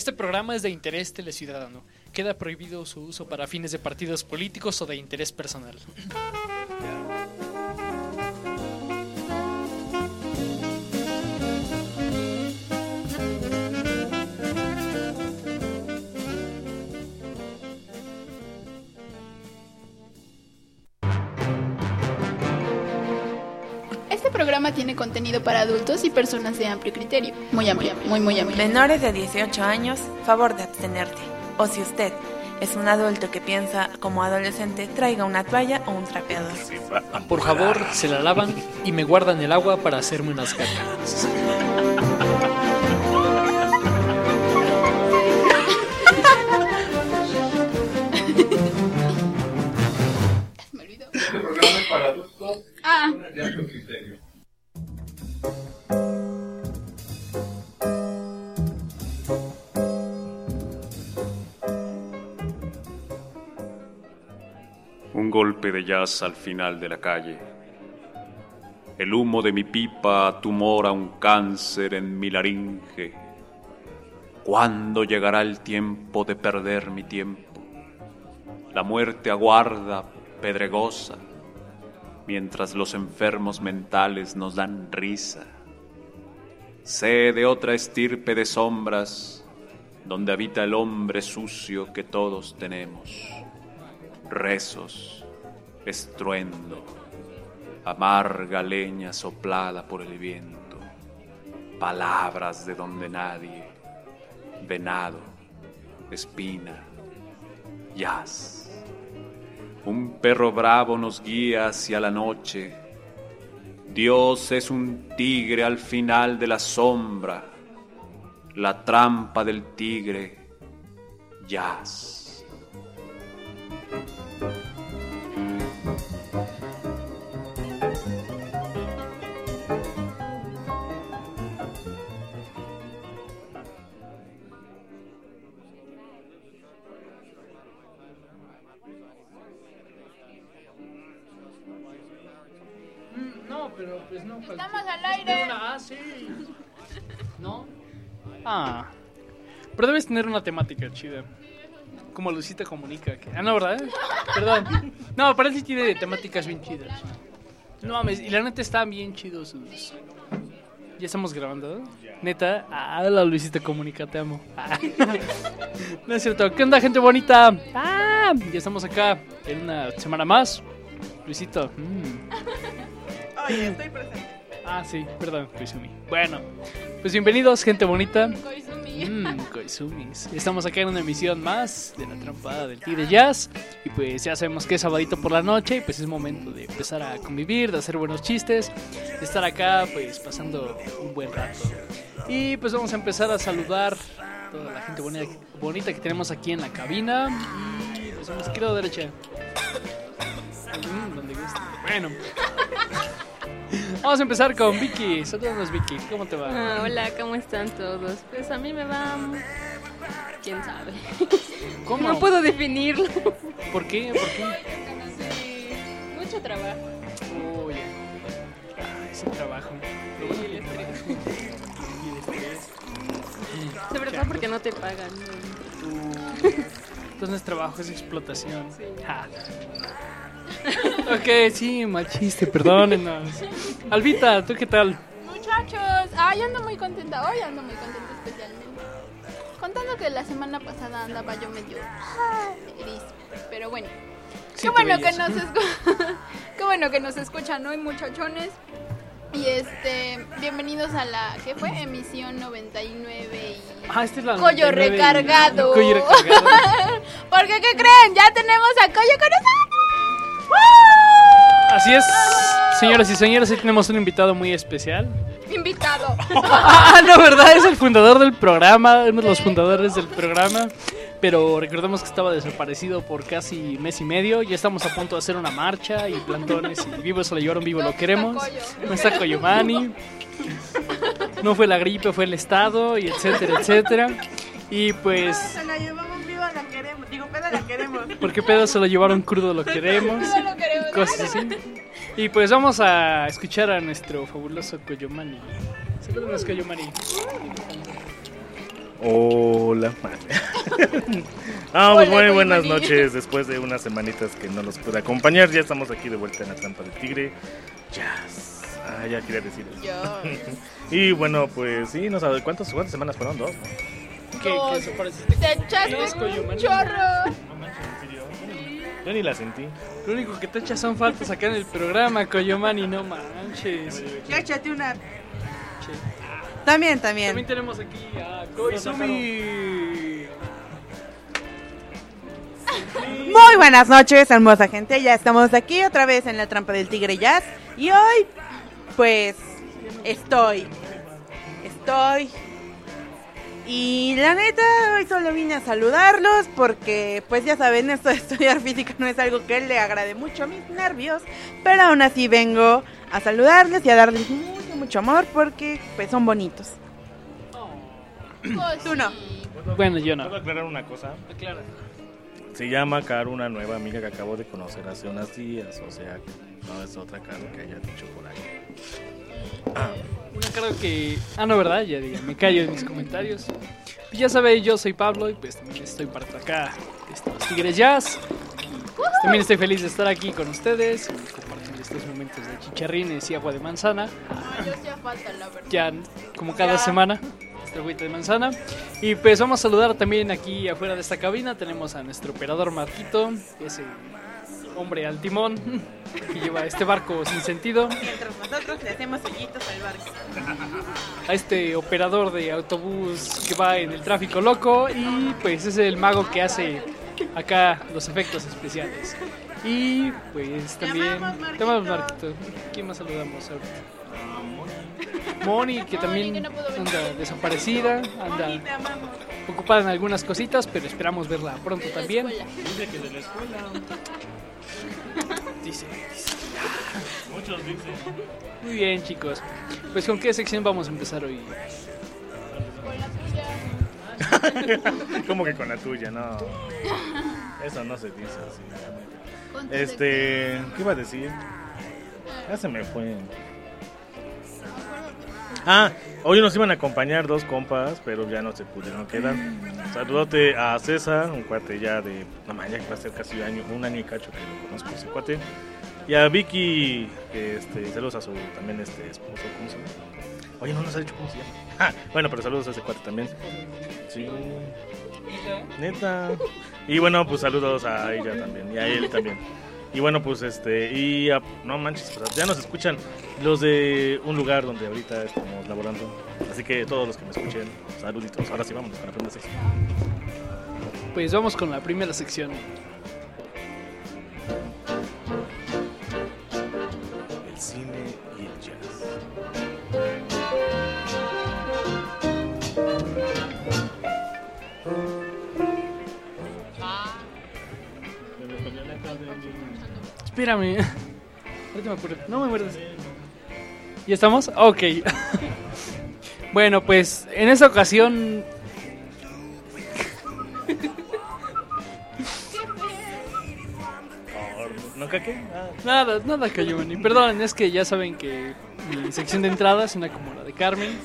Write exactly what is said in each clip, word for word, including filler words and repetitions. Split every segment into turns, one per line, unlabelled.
Este programa es de interés teleciudadano. Queda prohibido su uso para fines de partidos políticos o de interés personal.
Este programa tiene contenido para adultos y personas de amplio criterio. Muy amplio, muy, muy amplio.
Menores de dieciocho años, favor de abstenerte. O si usted es un adulto que piensa como adolescente, traiga una toalla o un trapeador.
Por favor, se la lavan y me guardan el agua para hacerme unas cacas.
Me olvidó.
Este programa es para adultos
Ah.
de amplio criterio.
Un golpe de jazz al final de la calle. El humo de mi pipa tumora un cáncer en mi laringe. ¿Cuándo llegará el tiempo de perder mi tiempo? La muerte aguarda, pedregosa, mientras los enfermos mentales nos dan risa. Sé de otra estirpe de sombras, donde habita el hombre sucio que todos tenemos. Rezos, estruendo, amarga leña soplada por el viento, palabras de donde nadie, venado, espina, jazz. Un perro bravo nos guía hacia la noche. Dios es un tigre al final de la sombra, la trampa del tigre, jazz.
No, pero pues no.
Estamos al aire.
Ah, sí. ¿No? Ah. Pero debes tener una temática chida. Como Lucita Comunica. Que... Ah, no, ¿verdad? Perdón. No, parece que tiene temáticas bien chidas. No mames, y la neta están bien chidos sus... Ya estamos grabando, ¿no? Neta, ah, la Luisita Comunica, te amo. Ah. No es cierto. ¿Qué onda, gente bonita? Ah, ya estamos acá en una semana más. Luisito. Mm.
Oye, estoy presente.
Ah, sí, perdón, Koizumi. Bueno, pues bienvenidos, gente bonita.
Koizumi.
Mmm, Koizumis. Estamos acá en una emisión más de la trampa del Tigre Jazz. Y pues ya sabemos que es sabadito por la noche. Y pues es momento de empezar a convivir, de hacer buenos chistes, de estar acá pues pasando un buen rato. Y pues vamos a empezar a saludar a toda la gente bonita, bonita que tenemos aquí en la cabina. Y pues vamos izquierda o derecha. Mm, donde guste. Bueno. Vamos a empezar con Vicky. Saludos, Vicky. ¿Cómo te va?
Ah, hola, ¿cómo están todos? Pues a mí me va... ¿Quién sabe?
¿Cómo?
No puedo definirlo.
¿Por qué? ¿Por qué?
Sí, mucho trabajo.
Uy, ah, ese trabajo.
Sí, el estrés.
Y el estrés.
Sobre todo porque no te pagan.
Uh, entonces no es trabajo, es explotación.
Sí.
Ja. Ok, sí, mal chiste, perdónenos. Albita, ¿tú qué tal?
Muchachos, ay, ando muy contenta. Hoy ando muy contenta especialmente. Contando que la semana pasada andaba yo medio gris. Pero bueno.
Sí,
Qué
te
bueno que
veías.
nos escu- Qué bueno que nos escuchan hoy, muchachones. Y este, bienvenidos a la, ¿qué fue? Emisión noventa y nueve y...
Ah, esta es la
Collo
noventa y nueve y-
recargado.
Collo recargado.
Porque, ¿qué creen? Ya tenemos a Collo con nosotros.
Así es, señoras y señores, hoy tenemos un invitado muy especial.
Invitado.
Ah, no, ¿verdad? Es el fundador del programa, uno de los fundadores del programa. Pero recordemos que estaba desaparecido por casi mes y medio. Ya estamos a punto de hacer una marcha y plantones. Y vivo se lo llevaron, vivo lo queremos. No está Koyomani. No fue la gripe, fue el estado, y etcétera, etcétera. Y pues...
Se la llevamos viva, la queremos. Digo, peda, la queremos.
¿Por qué pedo se lo llevaron crudo? Lo queremos.
Crudo lo queremos.
Cosas así. Y pues vamos a escuchar a nuestro fabuloso Koyomani. Saludos, Koyomani.
Hola. Ah, pues
Hola,
muy buenas
Coyomani.
noches. Después de unas semanitas que no los pude acompañar, ya estamos aquí de vuelta en la trampa del tigre. Jazz. Ah, ya quería decir eso.
Yo.
Y bueno, pues sí, no sabes cuántas, cuántas semanas fueron, dos, ¿no?
¿Qué,
Dos.
qué se pareciste?
Te echaste
¿Qué es,
un
Coyomani?
chorro.
No manches, ¿en serio? Yo ni la sentí.
Lo único que te echas son faltas acá en el programa, Coyomani, no manches.
Ya échate una.
Che.
También, también.
También tenemos aquí a Koizumi.
Muy buenas noches, hermosa gente. Ya estamos aquí otra vez en la trampa del tigre Jazz. Y hoy, pues, estoy. Estoy. Y la neta, hoy solo vine a saludarlos porque, pues ya saben, esto de estudiar física no es algo que le agrade mucho a mis nervios. Pero aún así vengo a saludarles y a darles mucho, mucho amor porque, pues, son bonitos.
Pues
Tú no.
sí.
Bueno, yo
¿Puedo
no.
aclarar una cosa?
Claro.
Se llama Caro, una nueva amiga que acabo de conocer hace unos días. O sea, no es otra Caro que haya dicho por ahí.
Una cara que... Ah, no, ¿verdad? Ya diga, me callo en mis comentarios. Pues ya sabéis, yo soy Pablo y pues también estoy para acá. Estos Tigres Jazz. Pues, también estoy feliz de estar aquí con ustedes y compartir estos momentos de chicharrines y agua de manzana.
No, yo hacía falta, la verdad.
Ya como cada semana, esta agüita de manzana. Y pues vamos a saludar también aquí afuera de esta cabina. Tenemos a nuestro operador Marquito, ese hombre al timón que lleva este barco sin sentido.
Mientras nosotros le hacemos hoyitos al barco.
A este operador de autobús que va en el tráfico loco. Y pues es el mago que hace acá los efectos especiales. Y pues también...
amamos, Marquito.
Te amamos, Marquito. ¿Quién más saludamos ahorita? Moni, que también
que no pudo venir.
anda desaparecida, anda
Moni, te amamos.
ocupada en algunas cositas, pero esperamos verla pronto
De la
también.
escuela.
Dice que de la escuela.
Dice, dice.
Muchos dicen.
Muy bien, chicos. Pues ¿con qué sección vamos a empezar hoy?
Con la tuya.
¿Cómo que con la tuya? No. Eso no se dice así.
Con tu
Este, ¿qué iba a decir? Ya se me fue. Ah, hoy nos iban a acompañar dos compas, pero ya no se pudieron quedar. Saludote a César, un cuate ya de... No man, ya va a ser casi un año, un año y cacho que lo conozco ese cuate. Y a Vicky, que este, saludos a su también este esposo, ¿cómo se llama? Oye, no nos ha dicho cómo se llama. Ah, bueno, pero saludos a ese cuate también. Sí. Neta. Y bueno, pues saludos a ella también y a él también. Y bueno, pues este, y a- no manches, pues, ya nos escuchan los de un lugar donde ahorita estamos laborando. Así que todos los que me escuchen, saluditos. Ahora sí, vamos con la primera sección.
Pues vamos con la primera sección.
El cine y el jazz.
Espérame. Ahorita me acuerdo. No me muerdas. ¿Ya estamos? Ok. Bueno, pues en esta ocasión...
¿No caqué? Ah.
Nada, nada cayó, ni perdón, es que ya saben que mi sección de entrada es una como la de Carmen.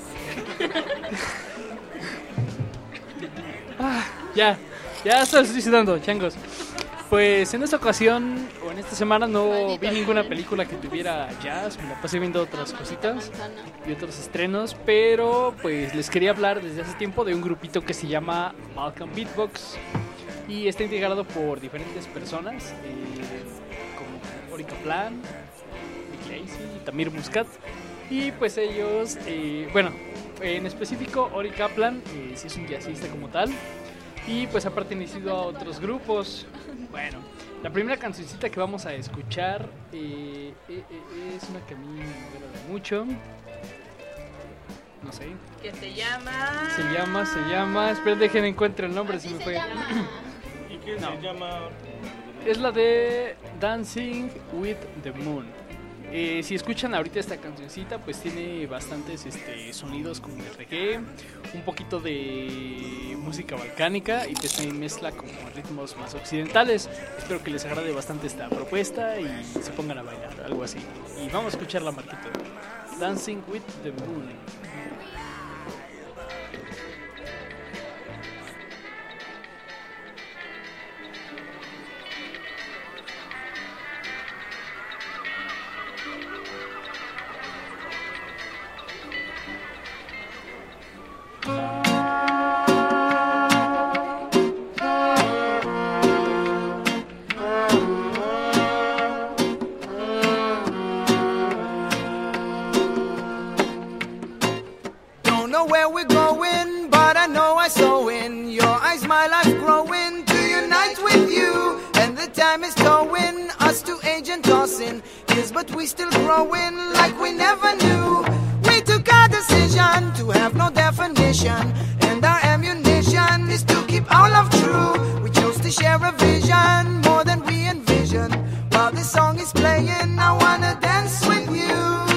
Ah, ya, ya estoy suicidando, changos. Pues en esta ocasión, o en esta semana, no
Maldito
vi ninguna
animal.
película que tuviera jazz, me la pasé viendo otras cositas
manzana.
y otros estrenos, pero pues les quería hablar desde hace tiempo de un grupito que se llama Malcolm Beatbox y está integrado por diferentes personas, eh, como Orica Plan, Nick Lacy, Tamir Muscat, y pues ellos, eh, bueno, en específico Ori Kaplan, eh, sí es un jazzista como tal, y pues ha pertenecido a otros grupos. Bueno, la primera cancioncita que vamos a escuchar eh, eh, eh, es una que a mí me agrada mucho. No sé,
Que se llama...
se llama, se llama, espera, dejen encuentro el nombre, se
Así
me
se
fue.
llama.
¿Y qué
No.
se llama?
Es la de Dancing with the Moon. Eh, si escuchan ahorita esta cancioncita, pues tiene bastantes este, sonidos como de reggae, un poquito de música balcánica y pues también mezcla como ritmos más occidentales. Espero que les agrade bastante esta propuesta y se pongan a bailar, algo así. Y vamos a escucharla, Marquito. Dancing with the Moon.
know where we're going, but I know I saw in your eyes my life growing to unite with you. And the time is towing us to age and tossing years, but we still growing like we never knew. We took our decision to have no definition, and our ammunition is to keep our love true. We chose to share a vision more than we envisioned. While this song is playing, I wanna dance with you.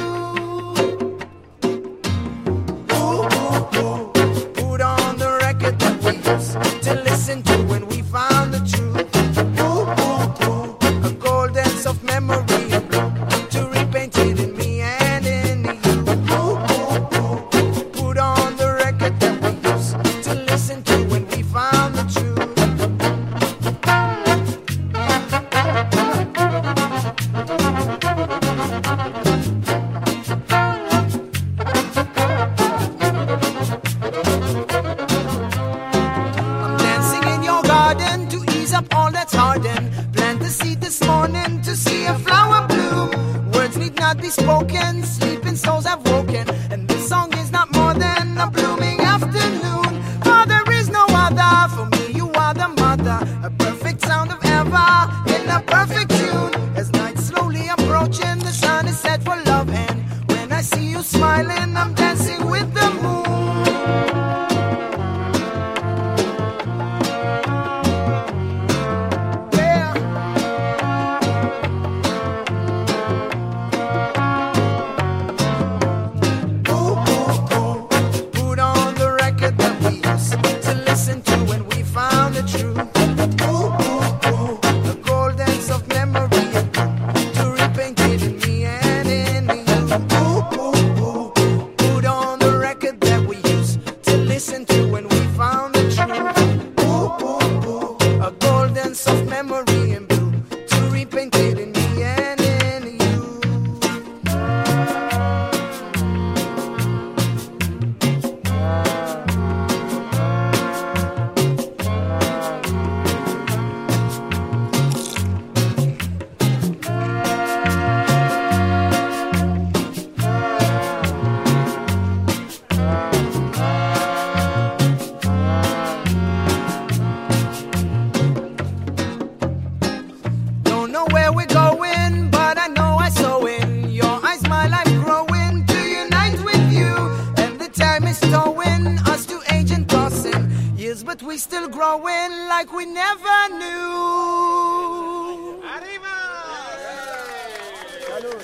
Put on the record that we used to listen to when we found the truth. Ooh, ooh, ooh. A golden soft memory of blue to repaint it in me and in you. Ooh, ooh, ooh. Put on the record that we used to listen to when we found the truth. Be spoken, sleeping souls have woken, and this song is not more than a blooming afternoon. For there is no other, for me you are the mother, a perfect sound of ever, in a perfect tune. As night slowly approaching, the sun is set for love, and when I see you smiling, I'm dancing with the moon. We still growing like we never knew. Arriba! Salud.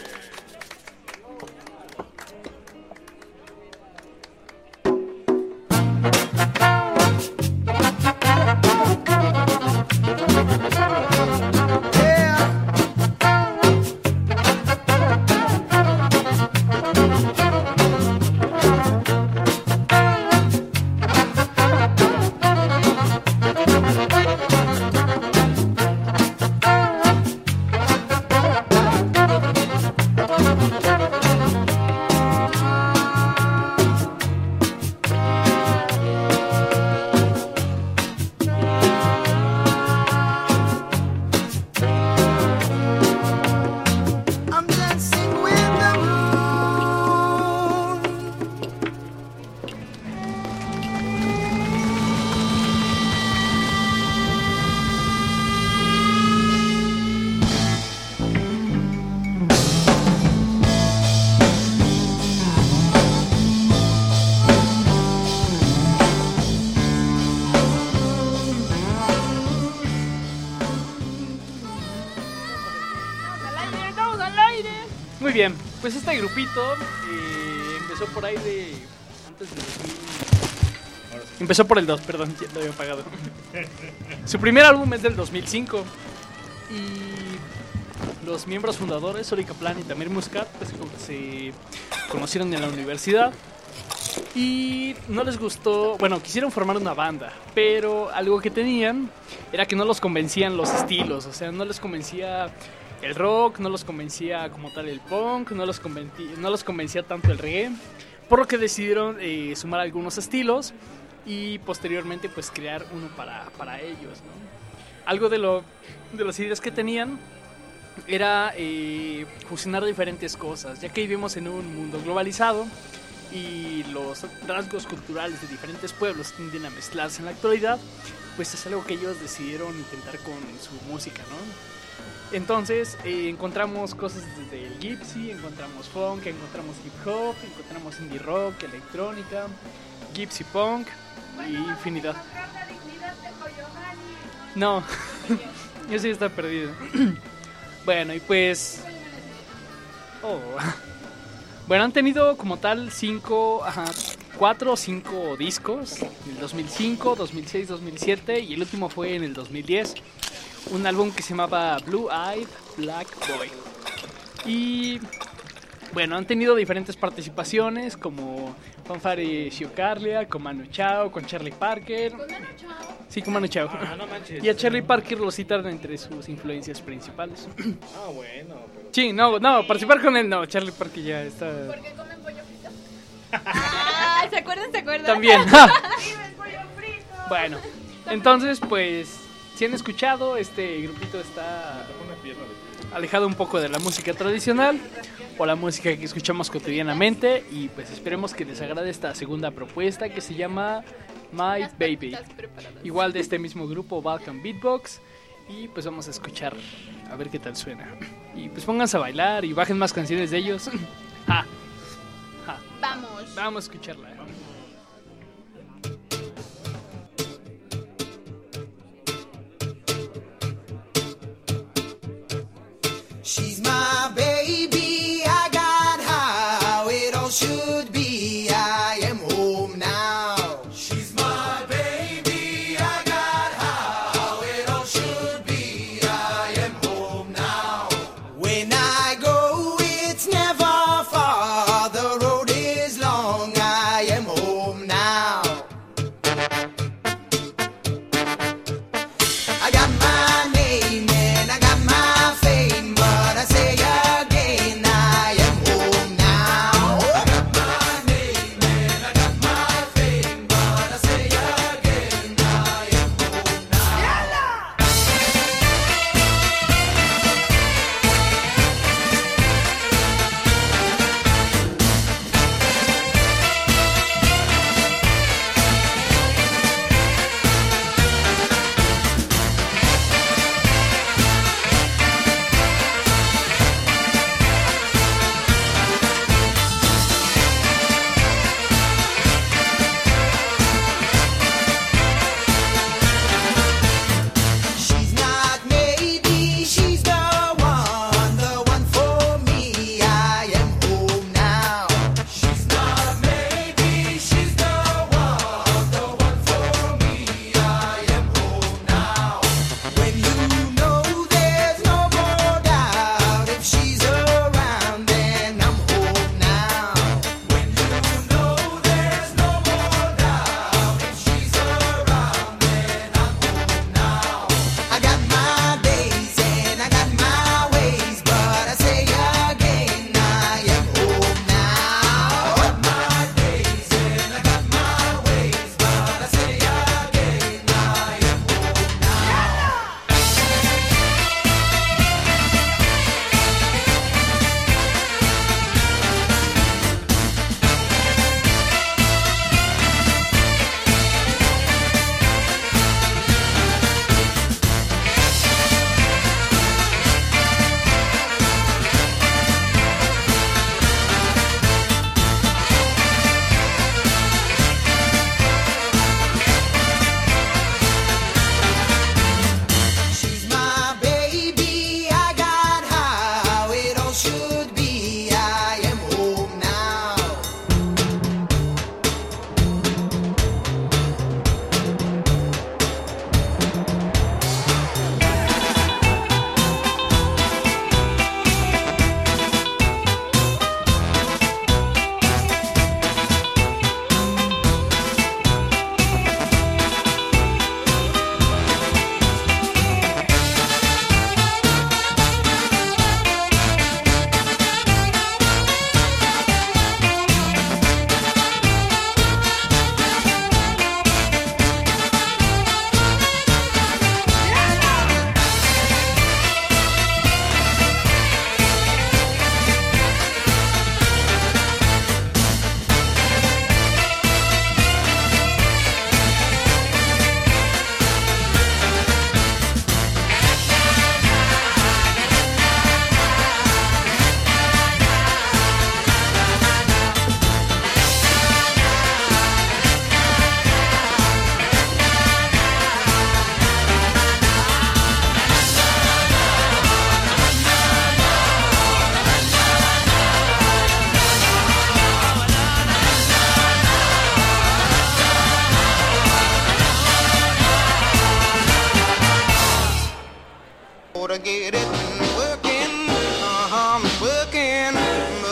Muy bien, pues este grupito eh, empezó por ahí de... antes de dos mil... Empezó por el dos, perdón, ya lo había apagado. Su primer álbum es del dos mil cinco. Y los miembros fundadores, Sori Kaplan y Tamir Muscat, pues se conocieron en la universidad. Y no les gustó, bueno, quisieron formar una banda, pero algo que tenían era que no los convencían los estilos, o sea, no les convencía el rock, no los convencía como tal el punk, no los convencía, no los convencía tanto el reggae, por lo que decidieron eh, sumar algunos estilos y posteriormente pues crear uno para, para ellos, ¿no? Algo de, lo, de las ideas que tenían era eh, fusionar diferentes cosas, ya que vivimos en un mundo globalizado y los rasgos culturales de diferentes pueblos tienden a mezclarse en la actualidad, pues es algo que ellos decidieron intentar con su música, ¿no? Entonces eh, encontramos cosas desde el gypsy, encontramos funk, encontramos hip hop, encontramos indie rock, electrónica, gypsy punk y infinidad. No, yo sí está perdido. Bueno, y pues... Oh. Bueno, han tenido como tal cinco, ajá, cuatro o cinco discos, en el dos mil cinco, dos mil seis, dos mil siete y el último fue en el dos mil diez. Un álbum que se llamaba Blue Eyed Black Boy. Y bueno, han tenido diferentes participaciones como Fanfare Xiocarlia, con Manu Chao, con Charlie Parker. Sí, con Manu Chao.
Ah, no manches.
Y a Charlie Parker lo citan entre sus influencias principales.
Ah, bueno, pero...
Sí, no, no, participar con él no, Charlie Parker ya está...
Porque comen pollo frito. Ah, ¿se acuerdan? ¿Se acuerdan?
También. Bueno, entonces pues, si han escuchado, este grupito está alejado un poco de la música tradicional o la música que escuchamos cotidianamente y pues esperemos que les agrade esta segunda propuesta que se llama My Baby, igual de este mismo grupo Balkan Beatbox, y pues vamos a escuchar a ver qué tal suena y pues pónganse a bailar y bajen más canciones de ellos. Ja. Ja.
Vamos.
Vamos a escucharla.
She's my baby, I got how it all should be. I am home now. She's my baby, I got how it all should be. I am home now. When I go, it's never far. The road is long. I am home.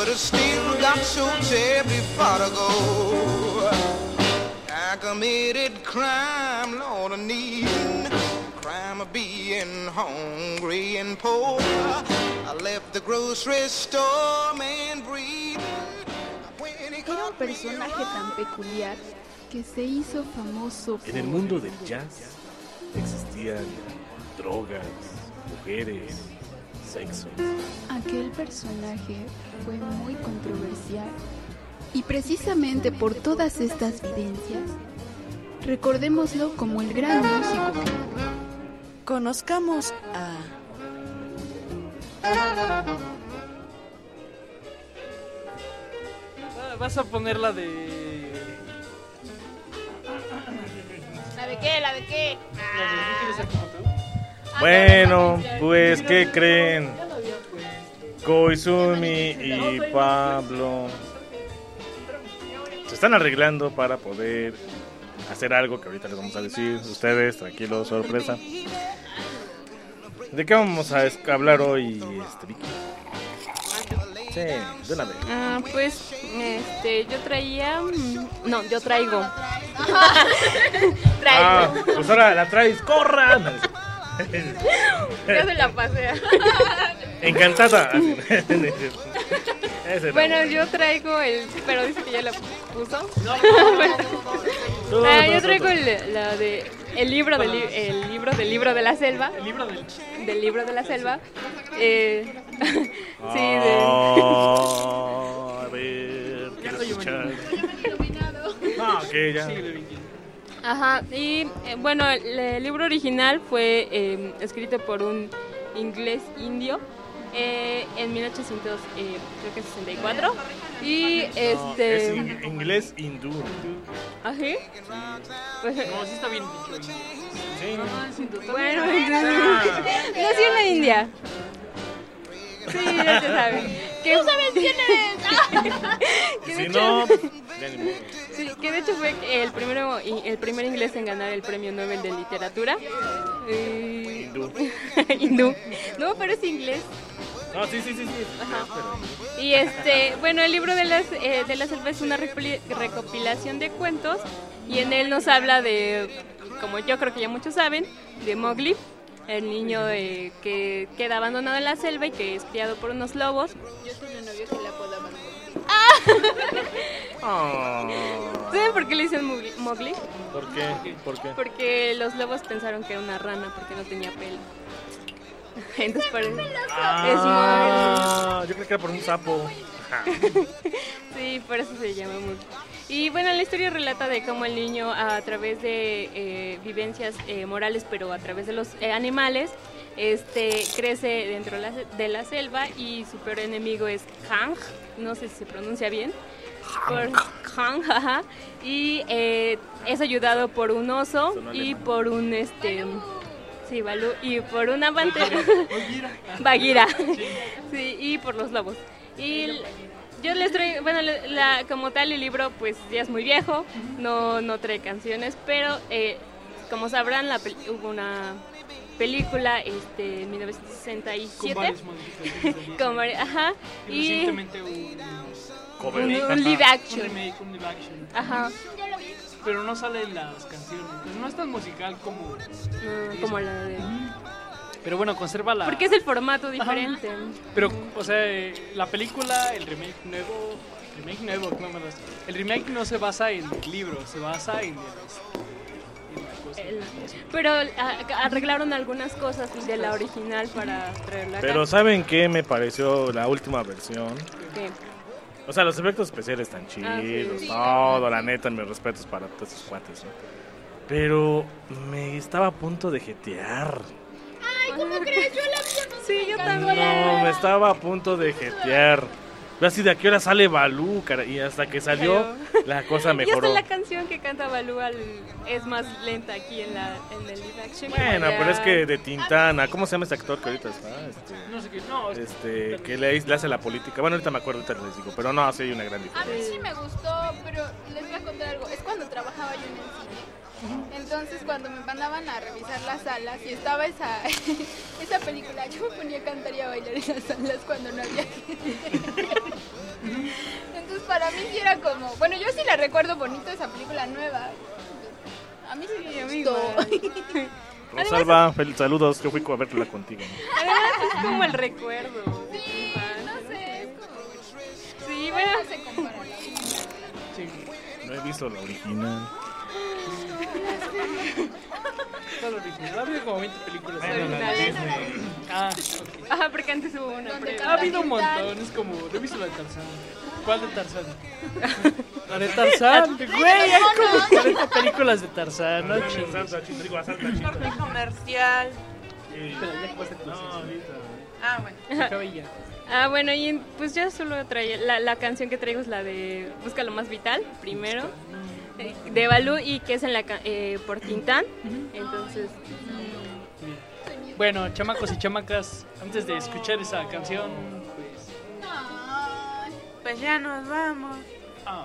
but I still got so terribly far to go. I committed crime, Lord, I need crime of being hungry and poor. I left the grocery store, man, breathing.
Era un personaje tan peculiar que se hizo famoso
En el
por-
mundo del jazz existían drogas, mujeres, sexo.
Aquel personaje fue muy controversial y precisamente por todas estas vivencias, recordémoslo como el gran músico que
Conozcamos a...
Ah, Vas a poner la de.
¿La de qué? ¿La de qué?
La de ¿Quién quiere ser como tú?
Bueno, pues, ¿qué creen? Koizumi y Pablo se están arreglando para poder hacer algo que ahorita les vamos a decir. Ustedes, tranquilos, sorpresa. ¿De qué vamos a es- hablar hoy, este, Vicky? Sí, de una vez.
Ah, pues, este, yo traía... mm, No, yo traigo. Traigo.
Ah, pues ahora la traes, ¡corran!
Ya se la pasé.
Encantada. Ese no.
Bueno, yo traigo el... Pero dice que ya la puso.
Tú,
Ah,
tú,
yo
tú,
traigo
tú.
el, la de, el libro del li- el libro del libro de la selva.
El libro del.
Del libro de la selva. Eh, sí, de...
Ah, a ver, quiero escuchar. Ah, ok, ya.
Sí, de Vicky.
Ajá, y eh, bueno, el, el libro original fue eh, escrito por un inglés indio eh, en mil ochocientos sesenta y cuatro y
No,
este...
es in- inglés hindú.
¿Ah, sí? Pues,
No, sí está bien dicho.
Sí.
Ah, sí, totalmente.
bueno, nació en la India. Sí, ya se sabe. ¿Tú sabes quién eres? que, de
Si
hecho,
no, ya ni modo.
sí, que de hecho fue el primero, el primer inglés en ganar el premio Nobel de Literatura. Y-
Hindú.
Hindú. No, pero es inglés.
No, sí, sí, sí, sí.
Ajá.
Pero-
Y este, bueno, el libro de, las, eh, de la selva es una repli- recopilación de cuentos y en él nos habla de, como yo creo que ya muchos saben, de Mowgli, el niño eh, que queda abandonado en la selva y que es criado por unos lobos.
Yo tenía un novio que la apodaban
Ah,
¿Saben por qué le dicen Mowgli- Mowgli?
¿por qué? ¿Por qué?
Porque los lobos pensaron que era una rana porque no tenía pelo. Entonces por eso
Ah, yo creo que era por un sapo. Ajá.
Sí, por eso se llama Mowgli. Y bueno, la historia relata de cómo el niño a través de eh, vivencias eh, morales, pero a través de los eh, animales, este crece dentro de la, de la selva y su peor enemigo es Kang, no sé si se pronuncia bien. Por Kang, ajá. Y eh, es ayudado por un oso
Sonó
y
alemán.
por un este sí, Balú, y por una pantera Bagheera. Sí, y por los lobos. Y l- yo les traigo, bueno, la, la- como tal el libro pues ya es muy viejo, no no trae canciones, pero eh, como sabrán la pel- hubo una película este en mil novecientos sesenta y
Con
siete
varias modificaciones.
con vari- ajá,
Y
y
recientemente un,
Cover.
un,
Ajá.
un live
un
action.
remake, un live action.
Ajá,
Pero no salen las canciones. Pues no es tan musical como.
no, como la de...
Pero bueno, conserva la.
Porque es el formato diferente.
Pero, o sea, eh, la película, el remake nuevo. Remake nuevo, ¿cómo me lo haces? El remake no se basa en el libro, se basa en. el- en la cosa.
El- Pero a- arreglaron algunas cosas de la original para traerla acá.
Pero ¿saben qué me pareció la última versión?
¿Qué?
O sea, los efectos especiales están
Ah,
chidos,
sí.
todo, la neta, mis respetos para todos esos cuates, ¿no? Pero me estaba a punto de jetear.
Sí, yo también.
No, me estaba a punto de jetear. Ve así, ¿de a qué hora sale Balú? cara? Y hasta que salió, la cosa
Y hasta
mejoró.
la canción que canta Balú al- es más lenta aquí en, la, en el live action.
Bueno,
Como
pero es
ya-
que de Tintana, ¿cómo se llama ese actor que ahorita está? Este,
No sé qué. No, es-
este, que le, le hace la política. Bueno, ahorita me acuerdo, ahorita les digo, pero no, sí hay una gran
A
diferencia.
mí sí me gustó, pero les voy a contar algo. Es cuando trabajaba yo en el cine. Entonces, cuando me mandaban a revisar las salas y estaba esa, esa película, yo me ponía a cantar y a bailar en las salas cuando no había gente. recuerdo bonito esa película nueva. A mí sí me gustó.
Rosalba, feliz saludos, yo fui a verla contigo.
Además es como el recuerdo.
Sí, no sé, es como...
Sí, bueno.
No se compara.
Sí.
No he visto la original.
¿Cuál original? Ha habido como veinte películas.
Bueno, la de Disney.
Ah, ok.
Ajá, porque antes hubo una
¿Dónde
prueba.
Ha habido un montón, es como, no he visto la de Tarzán. ¿Cuál de Tarzán? La de Tarzán, güey, hay como cuarenta películas de Tarzán, no chingues.
Salsa, chita, digo, salsa, chita.
Corte comercial.
Espera, ya acabaste con
No,
eso.
ahorita.
Ah, bueno.
Se acaba y ya.
Ah, bueno, y en- pues ya solo traía, la, la canción que traigo es la de Busca lo más vital, primero, eh, de Balú, y que es en la ca- eh, por Tintán, entonces,
Bueno, chamacos y chamacas, antes de escuchar esa canción, pues...
Ay,
Pues ya nos vamos.
ah,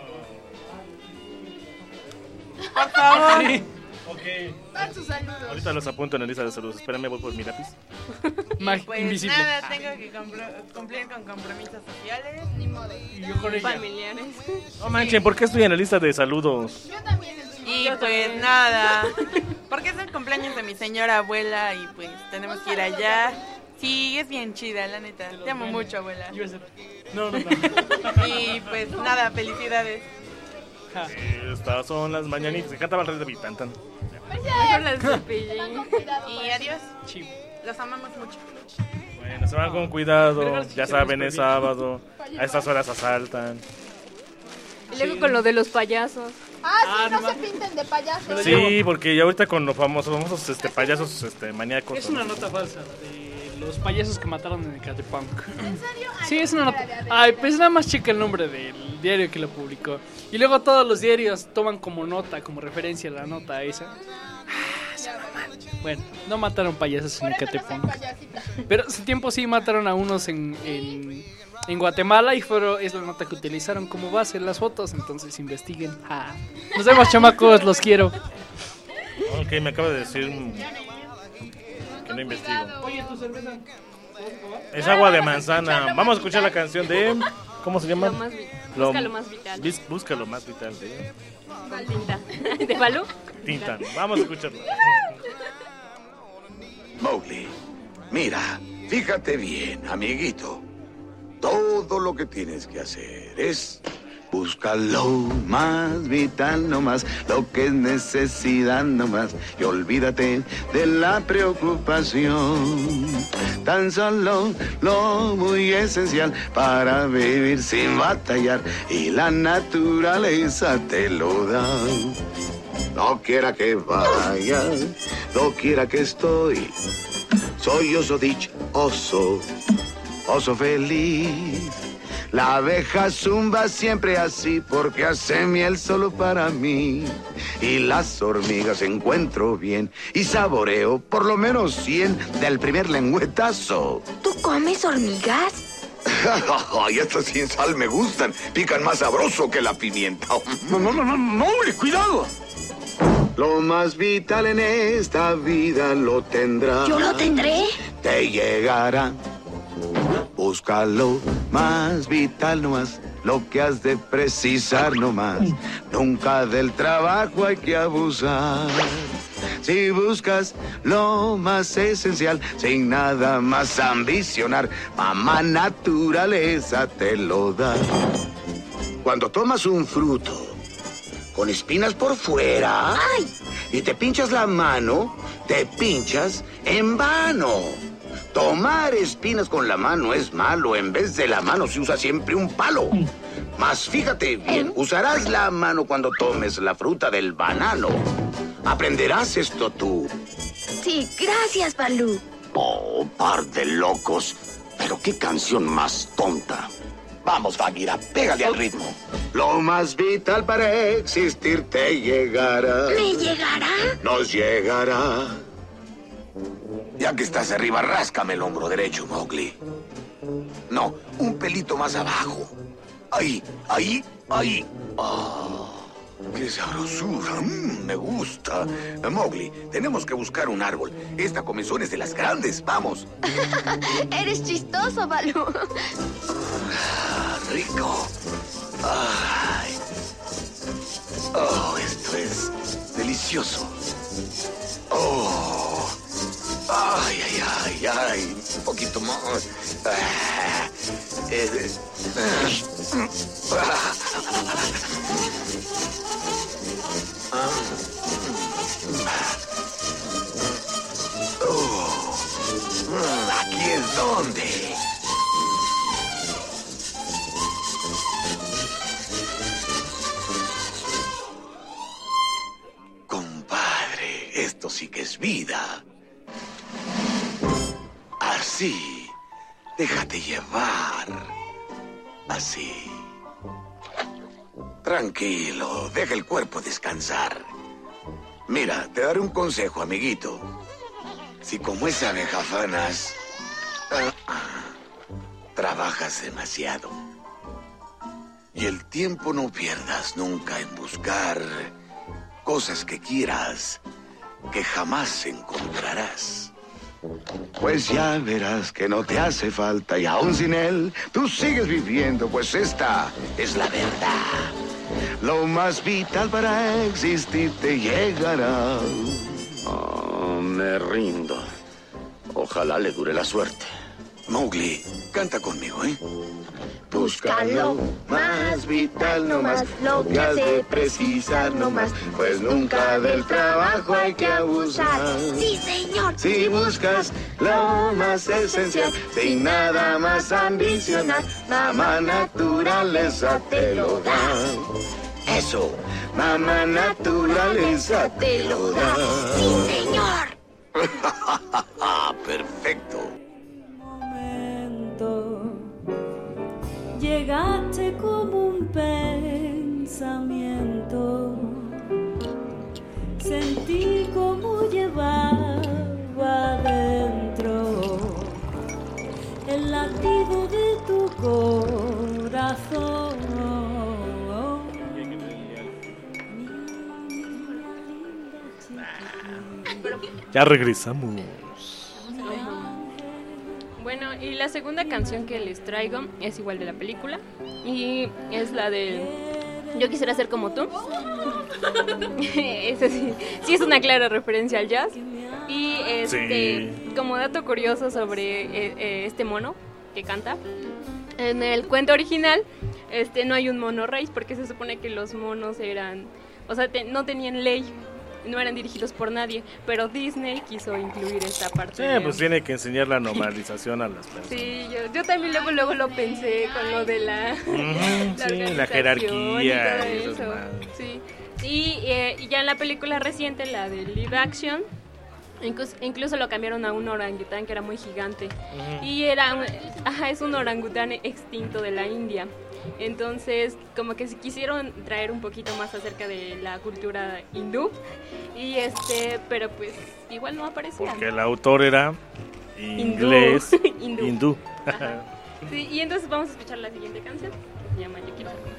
Por favor.
sí.
Ok.
dan sus saludos.
Ahorita los apunto en la lista de saludos. Espérame, voy por mi lápiz.
Mag-
Pues
invisible.
nada, tengo que compro- cumplir con compromisos sociales.
Ni modo.
Y yo con ella.
familiares.
No manchen, ¿por qué estoy en la lista de saludos?
Yo también estoy.
Y
Yo
pues
también.
nada, porque es el cumpleaños de mi señora abuela y pues tenemos que ir allá. Sí, es bien chida, la neta. Te amo mucho, abuela.
Yo iba a ser- No, no, no.
Y pues nada, felicidades.
Ja.
Estas son las mañanitas. Se cantaban Red de Vitantan.
Mejor las Cepillín.
Y adiós,
Chivo.
los amamos mucho.
Bueno, se van con cuidado. Ya saben, es sábado. A estas horas asaltan.
Y luego con lo de los payasos.
Ah, sí,
Ah,
no
no
se
mames.
pinten de payasos.
Sí, porque ya ahorita con los famosos, famosos este, payasos este, maníacos.
Es una nota falsa de los payasos que mataron en el Catepunk.
¿En serio? Ay,
Sí, es una nota.
a ver, a ver.
Ay, pues nada más checa el nombre del diario que lo publicó. Y luego todos los diarios toman como nota, como referencia la nota esa. Ah, se maman. Bueno, no mataron payasos en
Por
el
eso no soy
Catepunk.
payasita.
Pero hace tiempo sí mataron a unos en, en, en Guatemala y fueron, es la nota que utilizaron como base en las fotos. Entonces investiguen. Ah. Nos vemos, chamacos, los quiero.
Ok, me acaba de decir mm, que no investigo.
Oye, tu cerveza.
Es agua de manzana. Vamos a escuchar la canción de... ¿Cómo se llama?
Lo más vi-
Lo-
Busca lo más vital.
Vis- Busca lo más vital de
Con tinta. ¿De Balú?
Tintan. Vamos a escucharla.
Mowgli, mira, fíjate bien, amiguito. Todo lo que tienes que hacer es buscar lo más vital nomás, lo que es necesidad nomás, y olvídate de la preocupación. Tan solo lo muy esencial para vivir sin batallar, y la naturaleza te lo da. No quiera que vaya, no quiera que estoy. Soy oso dichoso, oso feliz. La abeja zumba siempre así porque hace miel solo para mí. Y las hormigas encuentro bien y saboreo por lo menos cien del primer lengüetazo.
¿Tú comes hormigas?
Ay, estas sin sal me gustan. Pican más sabroso que la pimienta. No, no, no, no, no, hombre, cuidado. Lo más vital en esta vida lo tendrás.
¿Yo lo tendré?
Te llegará. Búscalo más vital nomás, lo que has de precisar nomás. Nunca del trabajo hay que abusar. Si buscas lo más esencial, sin nada más ambicionar, mamá naturaleza te lo da. Cuando tomas un fruto con espinas por fuera y te pinchas la mano, te pinchas en vano. Tomar espinas con la mano es malo. En vez de la mano se usa siempre un palo. Mas fíjate bien, usarás la mano cuando tomes la fruta del banano. Aprenderás esto tú.
Sí, gracias, Balú.
Oh, par de locos. Pero qué canción más tonta. Vamos, Bagheera, pégale al ritmo. Lo más vital para existir te llegará.
¿Me llegará?
Nos llegará. Ya que estás arriba, ráscame el hombro derecho, Mowgli. No, un pelito más abajo. Ahí, ahí, ahí. Ah, qué sabrosura. Mm, me gusta. Eh, Mowgli, tenemos que buscar un árbol. Esta comezón es de las grandes. Vamos.
Eres chistoso, Balú.
Ah, rico. Ay. delicioso. Oh, ay, ay, ay, ay, un poquito más. Ah, eh, ah, oh, aquí es donde. Compadre, esto sí que es vida. Así, déjate llevar. Así. Tranquilo, deja el cuerpo descansar. Mira, te daré un consejo, amiguito. Si como esa abeja fanas, ah, ah, trabajas demasiado. Y el tiempo no pierdas nunca en buscar cosas que quieras, que jamás encontrarás. Pues ya verás que no te hace falta y aún sin él, tú sigues viviendo, pues esta es la verdad. Lo más vital para existir te llegará.
Oh, me rindo. Ojalá le dure la suerte.
Mowgli, canta conmigo, ¿eh?
Busca lo más vital nomás, lo que hace precisar nomás, pues nunca del trabajo hay que abusar. Sí, señor.
Si buscas lo más esencial, sin nada más ambicionar, mamá naturaleza te lo da. Eso, mamá naturaleza te lo da.
Sí, señor.
Perfecto.
Llegaste como un pensamiento, sentí como llevaba dentro el latido de tu corazón.
Ya regresamos.
Bueno, y la segunda canción que les traigo es igual de la película y es la de Yo quisiera ser como tú. Ese sí, sí es una clara referencia al jazz. Y este, sí. Como dato curioso sobre eh, eh, este mono que canta, en el cuento original este no hay un mono rey porque se supone que los monos eran, o sea, te, no tenían ley. No eran dirigidos por nadie, pero Disney quiso incluir esta parte.
Sí,
de...
pues tiene que enseñar la normalización a las personas.
Sí, yo, yo también luego luego lo pensé con lo de la,
uh-huh, la, sí, la jerarquía
y todo eso. Sí. Y, eh, y ya en la película reciente, la de live action, incluso, incluso lo cambiaron a un orangután que era muy gigante. Uh-huh. Y era un, ajá, es un orangután extinto de la India. Entonces, como que se quisieron traer un poquito más acerca de la cultura hindú. Y este, pero pues igual no aparecía.
Porque el autor era inglés,
hindú.
hindú.
Sí, y entonces vamos a escuchar la siguiente canción, que se llama Yo quiero ser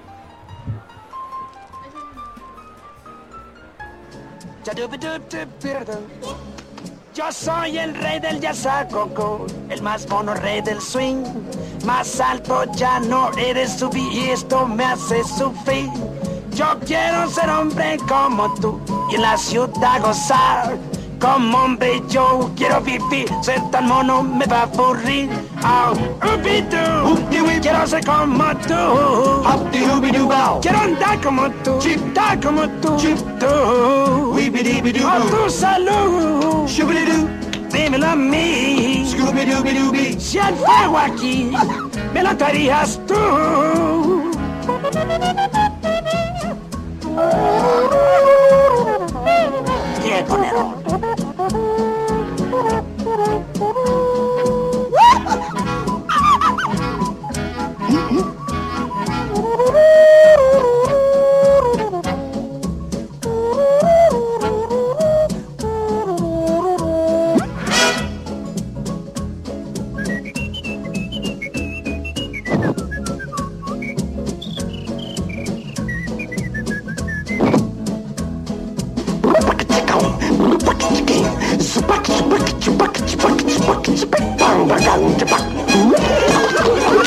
como tú. Yo soy el rey del jazzacoco, el más mono rey del swing. Más alto ya no eres subir y esto me hace sufrir. Yo quiero ser hombre como tú y en la ciudad gozar. Como hombre yo quiero vivir, ser tan mono me va a aburrir. Oh, ubi-doo, quiero ser como tú. Quiero andar como tú, dar como tú. A tu salud, dímelo a mí. Si hay fuego aquí, me lo traerías tú. Qué ponedor.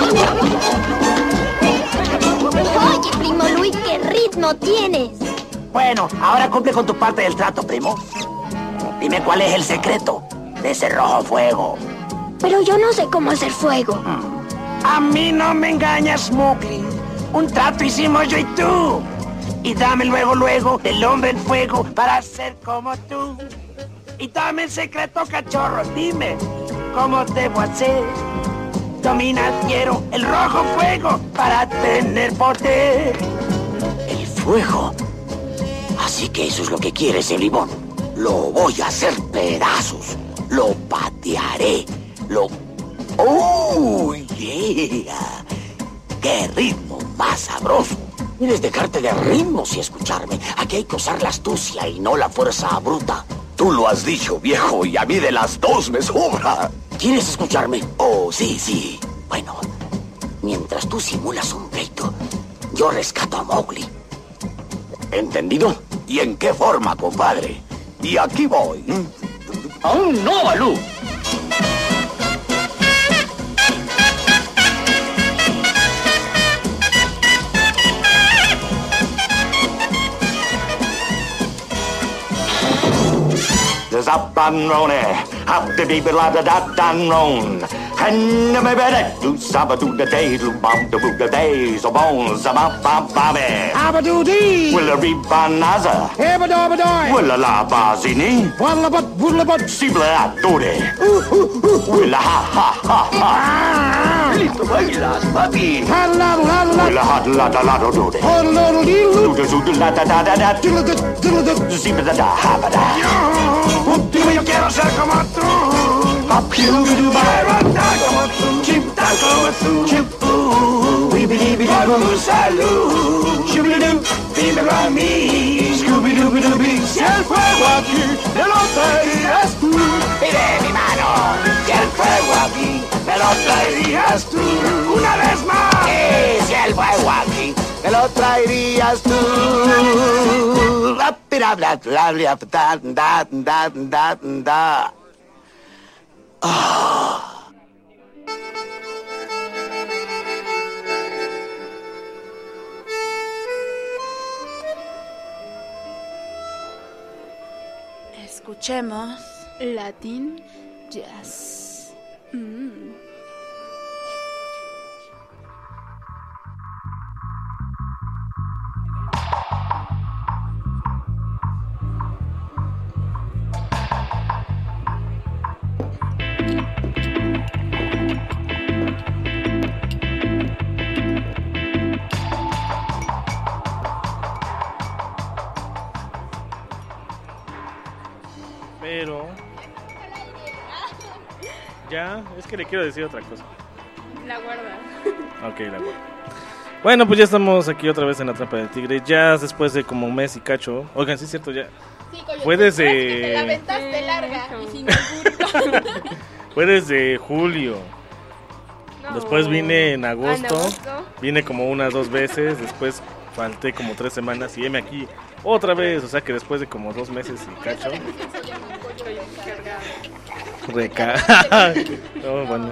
Oye, primo Luis, ¿qué ritmo tienes?
Bueno, ahora cumple con tu parte del trato, primo. Dime cuál es el secreto de ese rojo fuego.
Pero yo no sé cómo hacer fuego.
A mí no me engañas, Mowgli. Un trato hicimos yo y tú. Y dame luego, luego, el hombre en fuego para ser como tú. Y dame el secreto, cachorro. Dime, ¿cómo debo hacer? Dominar quiero el rojo fuego para tener poder.
El fuego. Así que eso es lo que quieres, el limón. Lo voy a hacer pedazos. Lo patearé. Lo... ¡Oh, yeah! ¡Qué ritmo más sabroso! Quieres dejarte de ritmos y escucarme. Aquí hay que usar la astucia y no la fuerza bruta.
Tú lo has dicho, viejo, y a mí de las dos me sobra.
¿Quieres escucharme? Oh, sí, sí. Bueno, mientras tú simulas un pleito, yo rescato a Mowgli.
¿Entendido? ¿Y en qué forma, compadre? Y aquí voy.
¡Aún no, Balú!
Zapanrone, up the baby la da da dan ron. And the baby that do sabadoo the day, do bomb the boot the days, so bones, a bop bop bobby.
Abadoo dee.
Will a ribanaza.
Ebadobadoi.
Will a la bazini.
Wallabat, woodlabat.
Sibla dode. Will a ha ha ha ha.
Listo, bailas, papi.
Halal, halal.
Will a hot la da la do dode.
Halal, diddle.
Do the do la da da da da.
Diddle, diddle, diddle.
Sibla da ha ba da.
Dime, yo quiero ser como tú. Quiero andar como tú. Chipta como tú. Chipu. Bibi, con salud. Shubidum, dímelo a mí. Scooby-Dooby-Dooby. Si el fuego aquí, me lo traerías tú.
Pide mi mano.
Si el fuego aquí, me lo traerías tú. Una vez más.
Sí, si el fuego aquí, me lo traerías tú. Bla, bla, bla, bla, da, da, da, da, da. Ah.
Escuchemos
Latin Jazz. Mm.
Pero ya, es que le quiero decir otra cosa.
La guarda.
Ok, la guardo. Bueno, pues ya estamos aquí otra vez en la trampa del tigre. Ya después de como un mes y cacho. Oigan, sí es cierto, ya.
Sí, coño,
Fue
pues,
desde-
que te la aventaste larga y sin albur.
Fue desde julio.
No.
Después vine en
Ah,
agosto.
en agosto.
Vine como unas dos veces. Después falté como tres semanas y heme aquí otra vez. O sea que después de como dos meses y cacho. Reca... no, bueno.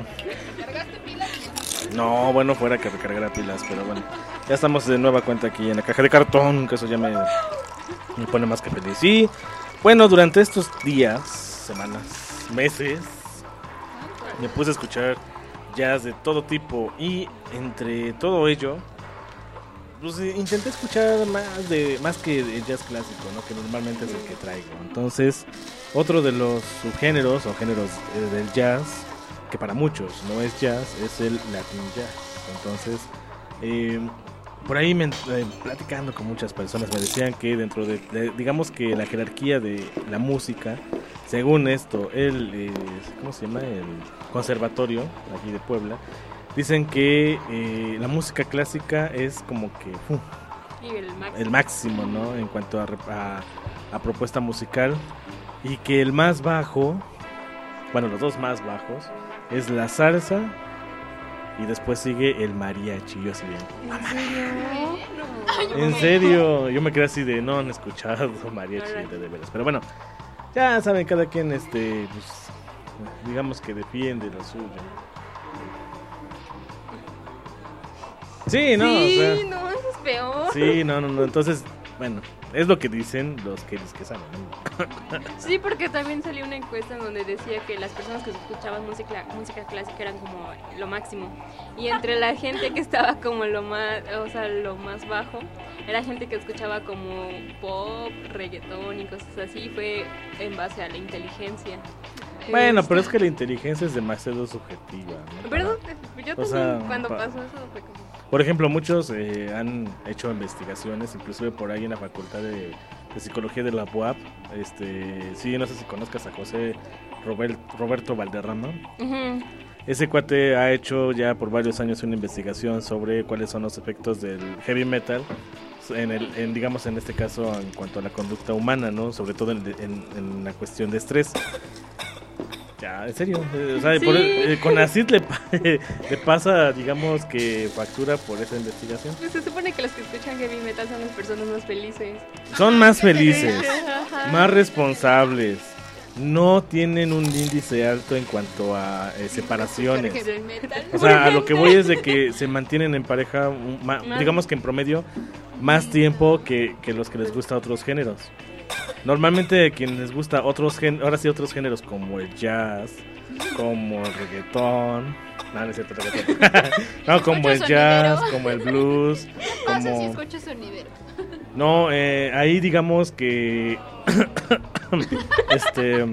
No, bueno, fuera que recargara pilas, pero bueno. Ya estamos de nueva cuenta aquí en la caja de cartón, que eso ya me, me pone más que feliz. Y bueno, durante estos días, semanas, meses, me puse a escuchar jazz de todo tipo. Y entre todo ello, pues eh, intenté escuchar más de más que el jazz clásico, ¿no? Que normalmente es el que traigo. Entonces, otro de los subgéneros o géneros eh, del jazz, que para muchos no es jazz, es el Latin Jazz. Entonces, eh, por ahí me, eh, platicando con muchas personas me decían que dentro de, de- digamos que la jerarquía de la música, según esto, el, eh, ¿cómo se llama? El conservatorio aquí de Puebla, dicen que eh, la música clásica es como que uh,
Y el máximo.
el máximo, ¿no? En cuanto a, rep- a, a propuesta musical, y que el más bajo, bueno, los dos más bajos, es la salsa y después sigue el mariachi. Yo así de, ¿en serio? Yo me quedé así de, no han escuchado mariachi de, de veras. Pero bueno, ya saben, cada quien, este, pues, digamos que defiende lo suyo. Sí, no,
Sí,
o sea,
no, eso es peor.
sí, no, no, no. Entonces, Bueno, es lo que dicen los que, los que saben, ¿no?
Sí, porque también salió una encuesta en donde decía que las personas que escuchaban música, música clásica eran como lo máximo. Y entre la gente que estaba como lo más, o sea, lo más bajo, era gente que escuchaba como pop, reggaetón y cosas así. Fue en base a la inteligencia.
Bueno,
Este,
pero es que la inteligencia es demasiado subjetiva, ¿no?
Perdón, yo
O
también
sea,
cuando
pa-
pasó eso fue como...
Por ejemplo, muchos eh, han hecho investigaciones, inclusive por ahí en la Facultad de, de Psicología de la U A P. Este, sí, no sé si conozcas a José Robert, Roberto Valderrama.
Ujú.
Ese cuate ha hecho ya por varios años una investigación sobre cuáles son los efectos del heavy metal, en el, en, digamos en este caso en cuanto a la conducta humana, ¿no? Sobre todo en, en, en la cuestión de estrés. Ya, en serio, eh, o sea,
Sí.
por- eh, con Acid le, pa- le pasa, digamos, que factura por esa investigación.
Pues se supone que los que escuchan heavy metal son las personas más felices.
Son más felices,
Ajá.
más responsables, no tienen un índice alto en cuanto a eh, separaciones. O sea, a lo que voy es de que se mantienen en pareja, un- ma-
Más-
digamos que en promedio, más tiempo que, que los que les gusta otros géneros. Normalmente quienes les gusta otros gen ahora sí otros géneros como el jazz, como el reggaetón, no, no es cierto, reggaetón. No, como el
Escucho
jazz,
sonidero.
como el blues,
No sé si
como
escucho sonidero.
no, eh, ahí digamos que este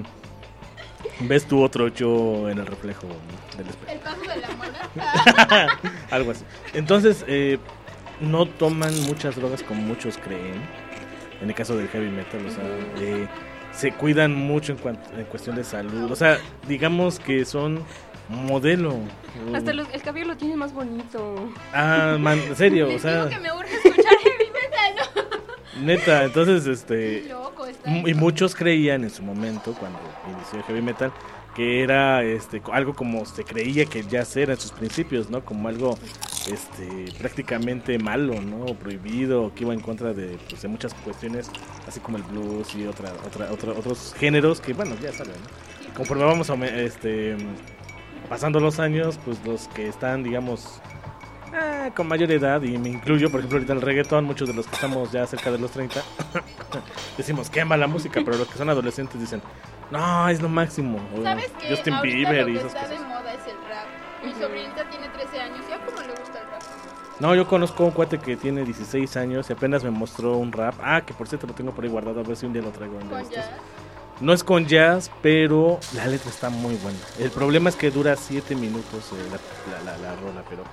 ves tu otro yo en el reflejo del espejo.
El paso de la mona.
Algo así. Entonces, eh, no toman muchas drogas como muchos creen. En el caso del heavy metal, o sea, eh, se cuidan mucho en, cuanto, en cuestión de salud. O sea, digamos que son modelo.
Hasta los- el cabello lo tiene más bonito.
Ah, man, en serio, o
Les
sea,
digo que me urge escuchar heavy metal, ¿no?
neta. Entonces, este,
Loco está.
m- y muchos creían en su momento cuando inició el heavy metal que era este algo como se creía que el jazz era en sus principios, ¿no? Como algo este prácticamente malo, ¿no? O prohibido, que iba en contra de, pues, de muchas cuestiones, así como el blues y otra, otra, otra, otros géneros que, bueno, ya saben, ¿no? Conforme vamos a, este, pasando los años, pues los que están, digamos, ah, con mayor edad, y me incluyo, por ejemplo, ahorita el reggaetón, muchos de los que estamos ya cerca de los treinta, decimos, qué mala música, pero los que son adolescentes dicen, no, es lo máximo. O
¿Sabes qué?
Justin
Ahorita
Bieber
lo
y
que
esas
está
cosas.
de moda es el rap. Mi sobrinita tiene trece años. ¿Ya cómo le gusta el rap?
No, yo conozco a un cuate que tiene dieciséis años y apenas me mostró un rap. Ah, que por cierto lo tengo por ahí guardado, a ver si un día lo traigo. en
Con
estos.
jazz.
No es con jazz, pero la letra está muy buena. El problema es que dura siete minutos eh, la, la, la, la rola, pero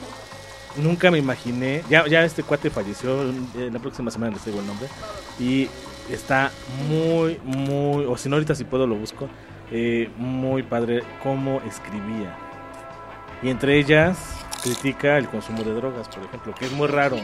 nunca me imaginé. Ya, ya este cuate falleció, eh, la próxima semana les digo el nombre. Y está muy, muy, o si no ahorita si puedo lo busco, eh, muy padre cómo escribía. Y entre ellas critica el consumo de drogas, por ejemplo, que es muy raro.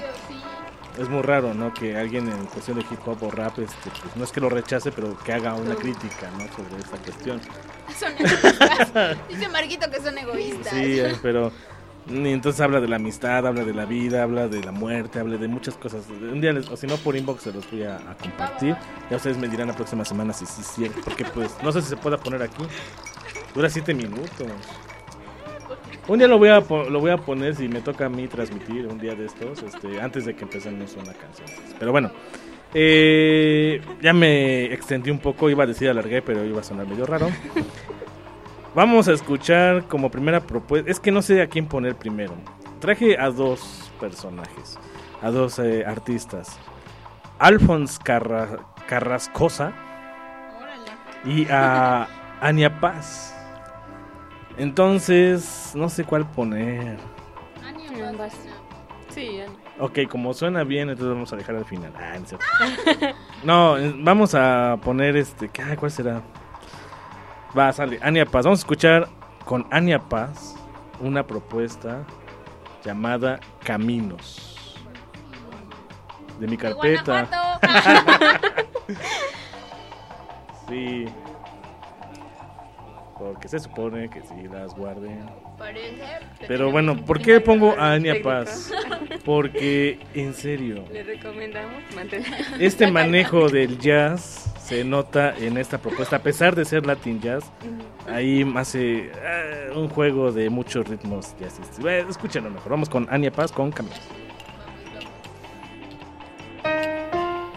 Es muy raro, ¿no? Que alguien en cuestión de hip hop o rap, este, pues, no es que lo rechace, pero que haga una crítica, ¿no? Sobre esta cuestión.
Son egoístas. Dice Marquito que son egoístas.
Sí, eh, pero y entonces habla de la amistad, habla de la vida, habla de la muerte, habla de muchas cosas. Un día, les, o si no, por inbox se los voy a, a compartir. Ya ustedes me dirán la próxima semana si sí es cierto, porque pues no sé si se pueda poner aquí. Dura siete minutos. Un día lo voy a po- lo voy a poner si me toca a mí transmitir un día de estos, este, antes de que empecemos una canción. Pero bueno, eh, ya me extendí un poco, iba a decir alargué, pero iba a sonar medio raro. Vamos a escuchar como primera propuesta, es que no sé a quién poner primero. Traje a dos personajes, a dos eh, artistas. Alphonse Carra- Carrascosa y a Ania Paz. Entonces, no sé cuál poner.
Sí,
Ok, como suena bien, entonces vamos a dejar al final. Ah, no, es cierto. No, eh, vamos a poner este. ¿qué? ¿Cuál será? Va, sale. Ania Paz. Vamos a escuchar con Ania Paz una propuesta llamada Caminos. De mi carpeta. Sí. Porque se supone que sí las guarden.
Parece.
Pero bueno, ¿por qué pongo a Ania Paz? Porque, en serio,
Le recomendamos mantener.
este manejo del jazz se nota en esta propuesta. A pesar de ser Latin Jazz, ahí hace eh, un juego de muchos ritmos jazzistas. Eh, Escúchenlo mejor. Vamos con Ania Paz con Caminos.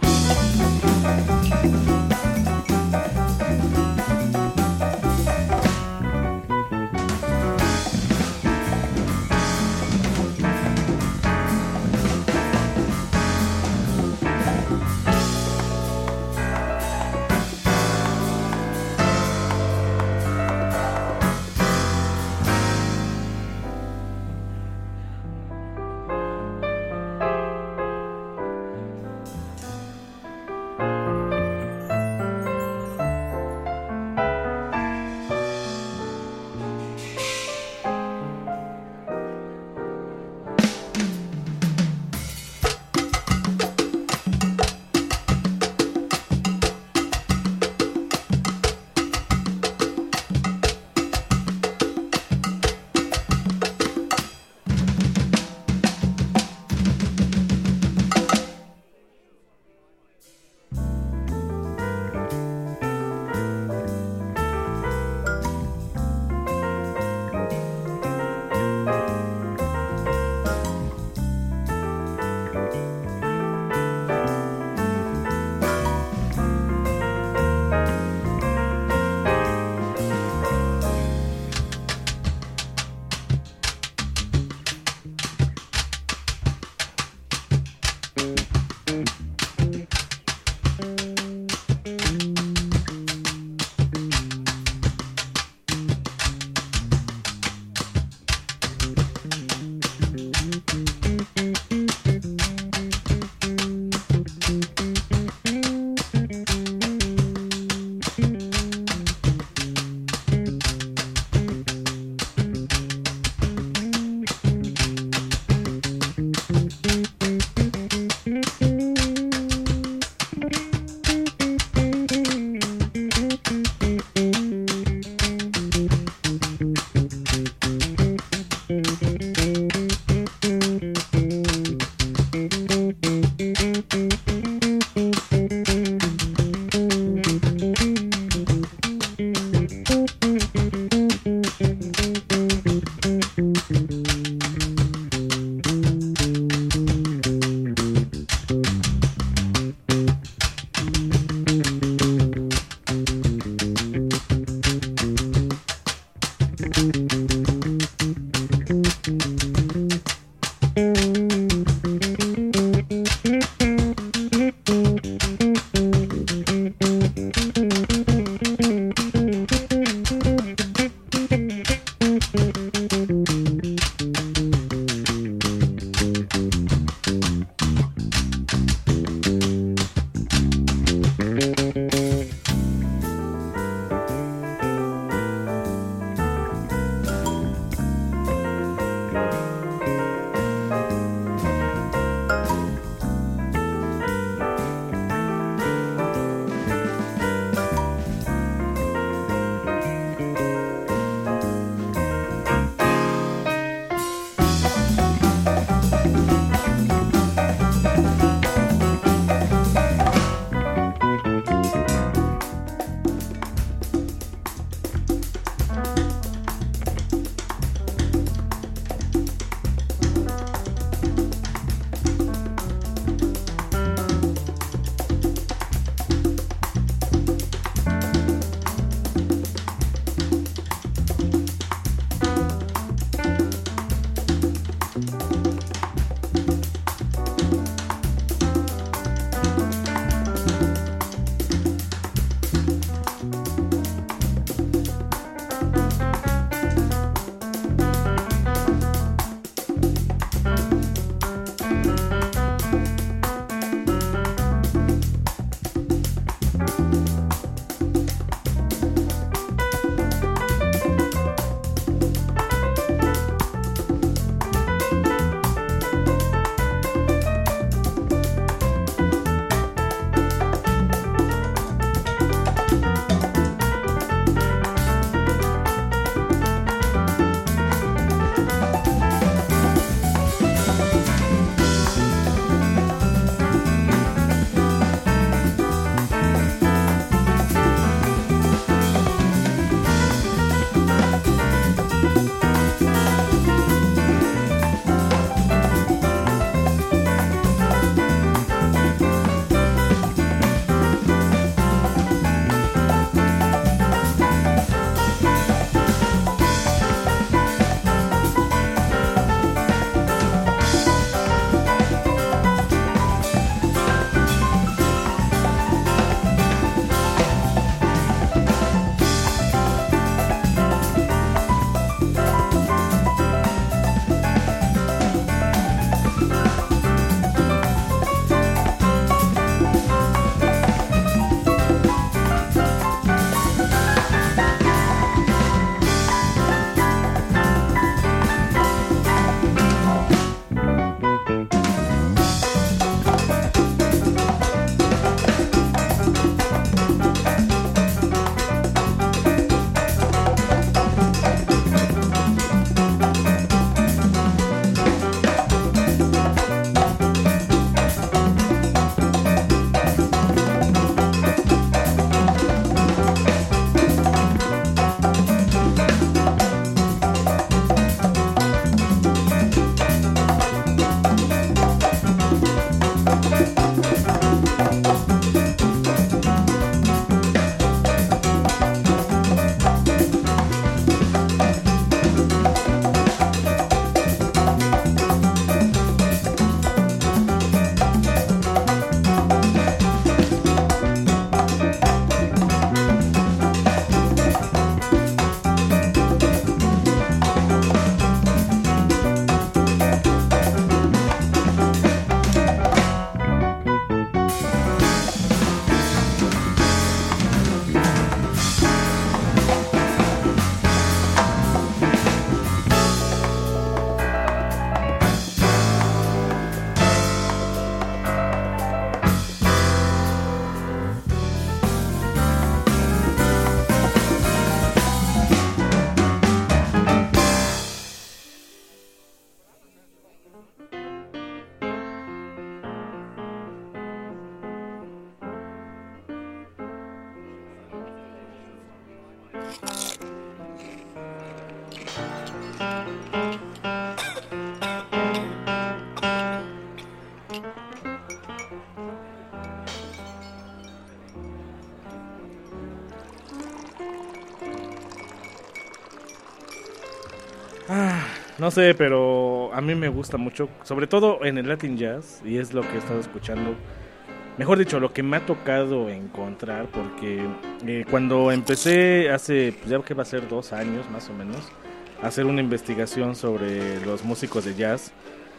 Ah, no sé, pero a mí me gusta mucho, sobre todo en el Latin Jazz, y es lo que he estado escuchando. Mejor dicho, lo que me ha tocado encontrar, porque eh, cuando empecé hace, pues ya que va a ser dos años más o menos, a hacer una investigación sobre los músicos de jazz,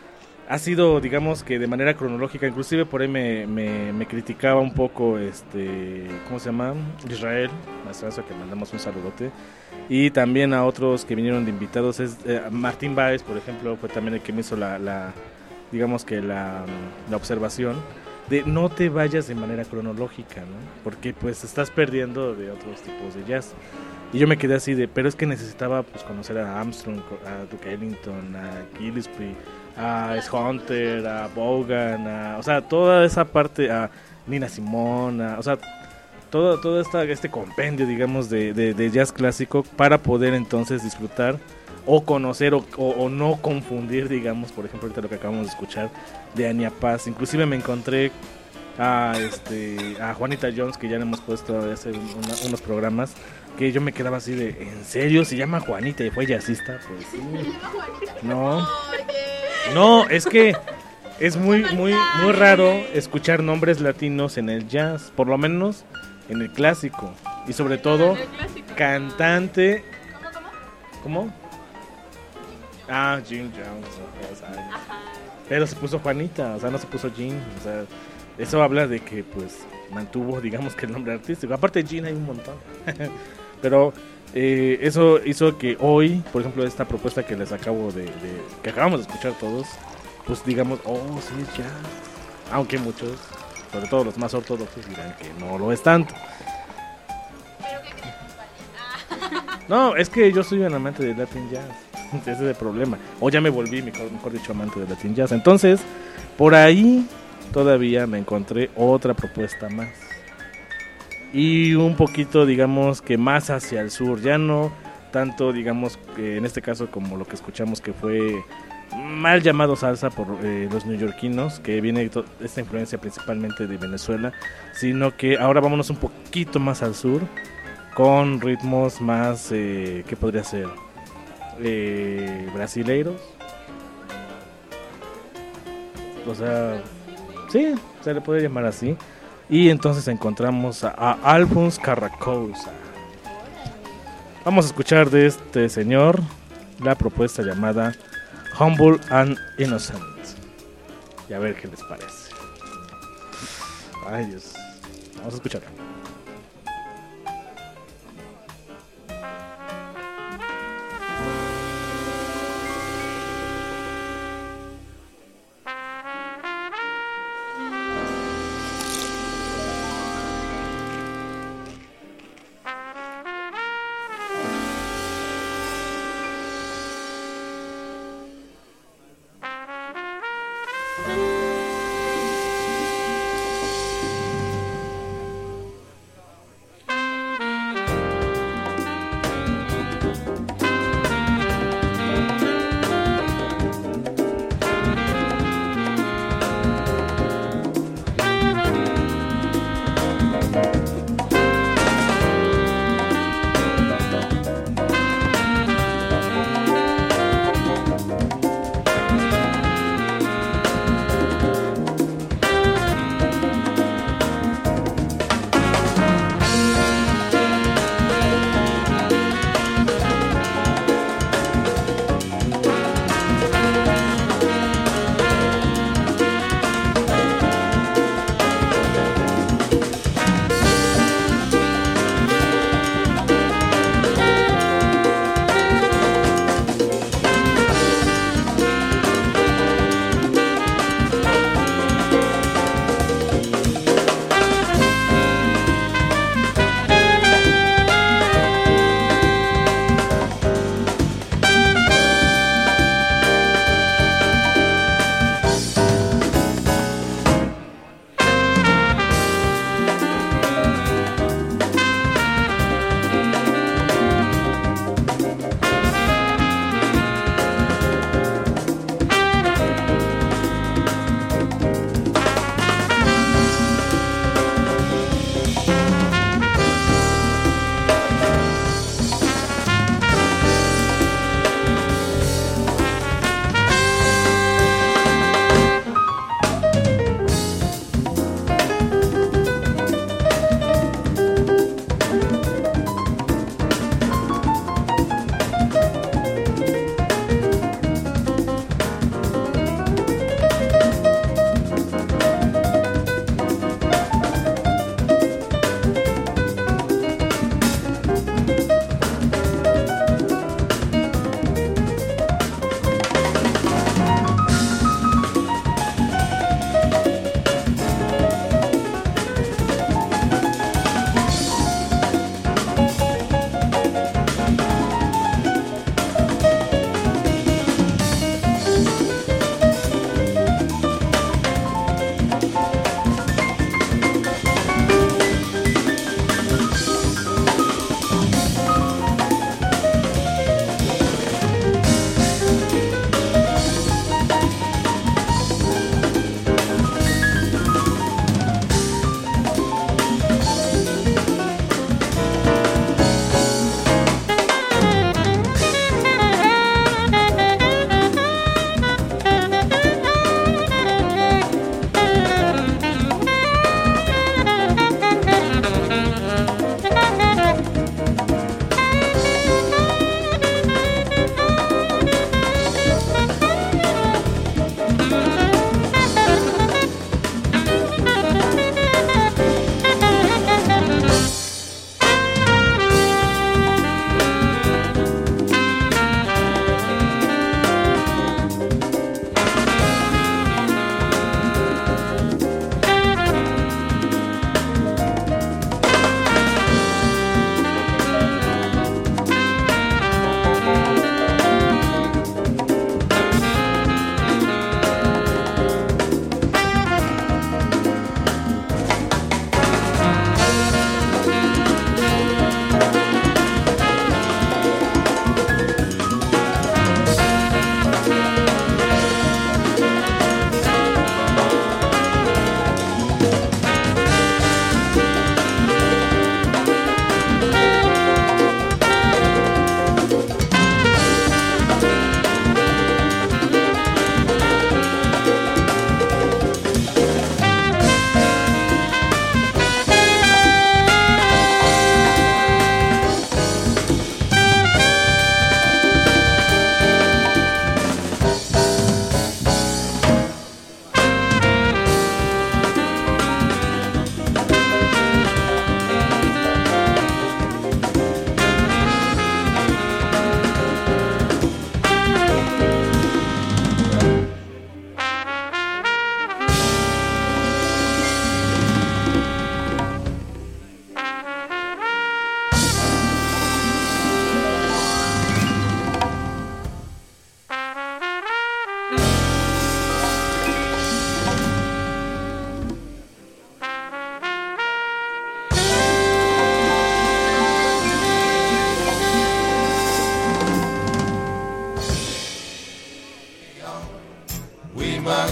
ha sido, digamos que de manera cronológica, inclusive por ahí me, me, me criticaba un poco, este, ¿cómo se llama? Israel, maestrazo, que mandamos un saludote, y también a otros que vinieron de invitados, es eh, Martín Báez, por ejemplo, fue también el que me hizo la, la digamos que la, la observación, de no te vayas de manera cronológica, ¿no? Porque pues estás perdiendo de otros tipos de jazz. Y yo me quedé así de, pero es que necesitaba pues conocer a Armstrong, a Duke Ellington, a Gillespie, a S. Hunter, a Vaughan, a, o sea, toda esa parte, a Nina Simone, a, o sea, todo, todo esta, este compendio, digamos, de, de, de jazz clásico para poder entonces disfrutar o conocer o, o, o no confundir, digamos, por ejemplo, ahorita lo que acabamos de escuchar de Anya Paz. Inclusive me encontré a este a Juanita Jones, que ya le hemos puesto hace una, unos programas, que yo me quedaba así de, ¿en serio? ¿Se llama Juanita y fue jazzista? Pues sí. No. No, es que es muy, muy, muy raro escuchar nombres latinos en el jazz, por lo menos en el clásico. Y sobre todo, cantante. ¿Cómo? ¿Cómo? Ah, Jim Jones. Pero se puso Juanita, o sea, no se puso Jim. O sea, eso habla de que, pues, mantuvo, digamos, que el nombre artístico. Aparte de Jim hay un montón. Pero eh, eso hizo que hoy, por ejemplo, esta propuesta que les acabo de, de que acabamos de escuchar todos, pues digamos, oh, sí, ya. Aunque muchos, sobre todo los más ortodoxos, dirán que no lo es tanto. No, es que yo soy un amante de Latin Jazz. Ese es el problema. O ya me volví, mejor, mejor dicho, amante de Latin Jazz. Entonces, por ahí todavía me encontré otra propuesta más. Y un poquito, digamos, que más hacia el sur. Ya no tanto, digamos, que en este caso como lo que escuchamos, que fue mal llamado salsa por eh, los neoyorquinos, que viene to- esta influencia principalmente de Venezuela, sino que ahora vámonos un poquito más al sur, con ritmos más, eh, ¿qué podría ser? Eh, brasileiros. O sea, sí, se le puede llamar así. Y entonces encontramos a, a Alphonse Carracousa. Vamos a escuchar de este señor la propuesta llamada Humble and Innocent. Y a ver qué les parece. Ay, Dios. Vamos a escucharlo.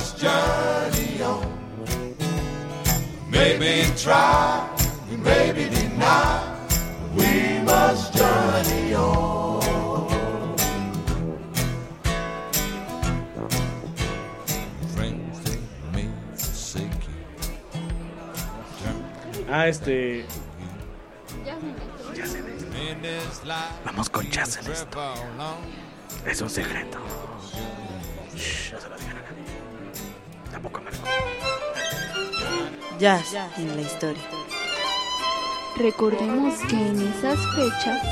must journey on. Maybe try, maybe deny. We must journey on. Friends they may forsake you.
Ah, este.
Jazz
in this life.
Vamos con jazz en esto. Es un secreto. Shh, no se lo digan a nadie. Tampoco me lo.
Jazz en la historia.
Recordemos que en esas fechas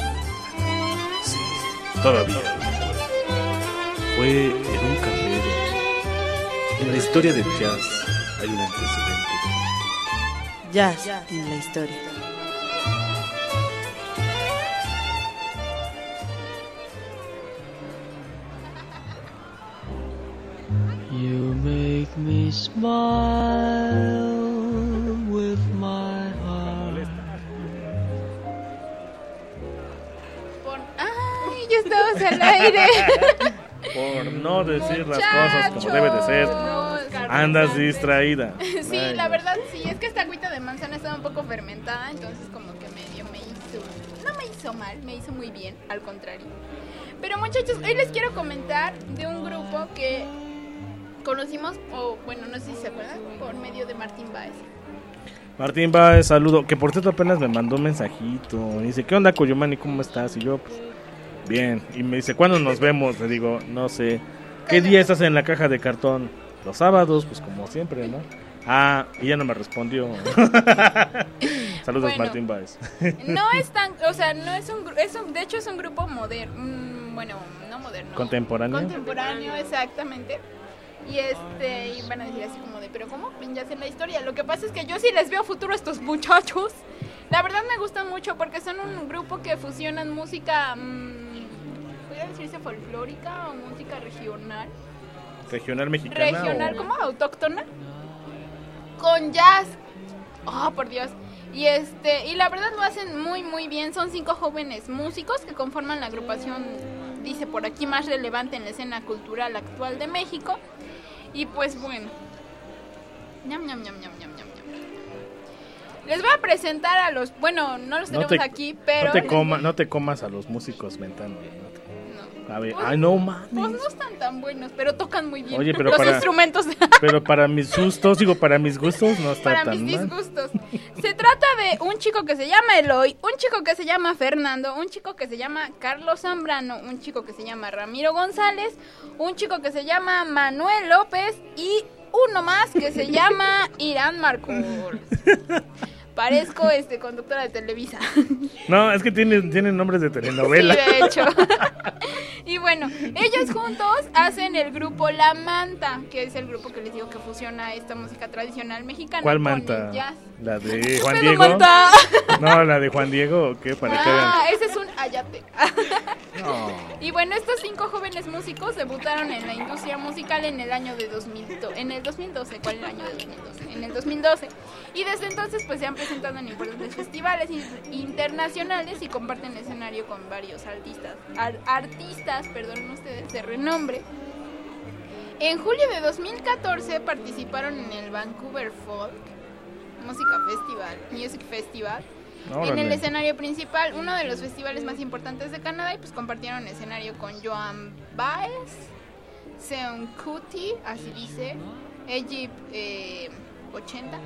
Todavía. Fue en un café. En la historia del jazz hay un antecedente.
Jazz en la historia.
You make me smile with my heart.
por... ¡Ay, ya estamos al aire!
Por no decir las cosas como debe de ser. Andas distraída.
Sí,
Ay,
la verdad sí, es que esta agüita de manzana estaba un poco fermentada, entonces como que medio me hizo, no me hizo mal, me hizo muy bien, al contrario. Pero muchachos, hoy les quiero comentar de un grupo que conocimos, o bueno, no sé si se acuerdan, por medio de Martín Báez.
Martín Báez, saludo. Que por cierto apenas me mandó un mensajito. Me dice, ¿qué onda, Coyomani? ¿Cómo estás? Y yo, pues, bien. Y me dice, ¿cuándo nos vemos? Le digo, no sé. ¿Qué día estás en la caja de cartón? Los sábados, pues como siempre, ¿no? Ah, y ya no me respondió. Saludos,
Bueno,
Martín Báez.
No es tan, o sea, no es un, gru- es un de hecho es un grupo moderno, bueno, no moderno.
¿Contemporáneo?
Contemporáneo, exactamente. Y este, y van a decir así como de, pero ¿cómo? Ya sé la historia. Lo que pasa es que yo sí les veo futuro a estos muchachos. La verdad me gustan mucho porque son un grupo que fusionan música, mmm, ¿podría decirse folclórica o música regional?
¿Regional mexicana?
Regional,
o...
¿cómo? ¿Autóctona? Con jazz. Oh, por Dios. Y este, y la verdad lo hacen muy muy bien. Son cinco jóvenes músicos que conforman la agrupación, dice por aquí, más relevante en la escena cultural actual de México. Y pues bueno. Ñam, ñam, ñam, ñam, ñam, ñam, ñam. Les voy a presentar a los, bueno, no los
No
tenemos
te,
aquí, pero
no te,
les-
coma, no te comas a los músicos mentando. No te- A ver,
Pues-
ay, no mames.
pues no están tan buenos, pero tocan muy bien
Oye, pero
los
para-
instrumentos.
Pero para mis gustos, digo, para mis gustos no está
Para
tan
mis
mal.
disgustos. Se trata de un chico que se llama Eloy, un chico que se llama Fernando, un chico que se llama Carlos Zambrano, un chico que se llama Ramiro González, un chico que se llama Manuel López y uno más que se llama Irán Marcor. Parezco este conductora de Televisa.
No, es que tienen, tienen nombres de telenovela.
Sí, de hecho. Y bueno, ellos juntos hacen el grupo La Manta, que es el grupo que les digo que fusiona esta música tradicional mexicana.
¿Cuál
con
manta?
el jazz.
¿La de Juan
Pero
Diego?
manta.
No, la de Juan Diego, ¿o qué? Para que hagan.
Ah, ese es un ayate.
No.
Y bueno, estos cinco jóvenes músicos debutaron en la industria musical en el año de dos mil doce. En el dos mil doce, ¿cuál es el año de dos mil doce? En el dos mil doce. Y desde entonces pues se han presentado en importantes festivales in- internacionales y comparten escenario con varios artistas, ar- artistas, perdonen ustedes, de renombre. En julio de dos mil catorce participaron en el Vancouver Folk Música Festival, Music Festival.
Órale.
En el escenario principal, uno de los festivales más importantes de Canadá, y pues compartieron escenario con Joan Baez, Sean Kuti, así dice, Egypt eh, ochenta.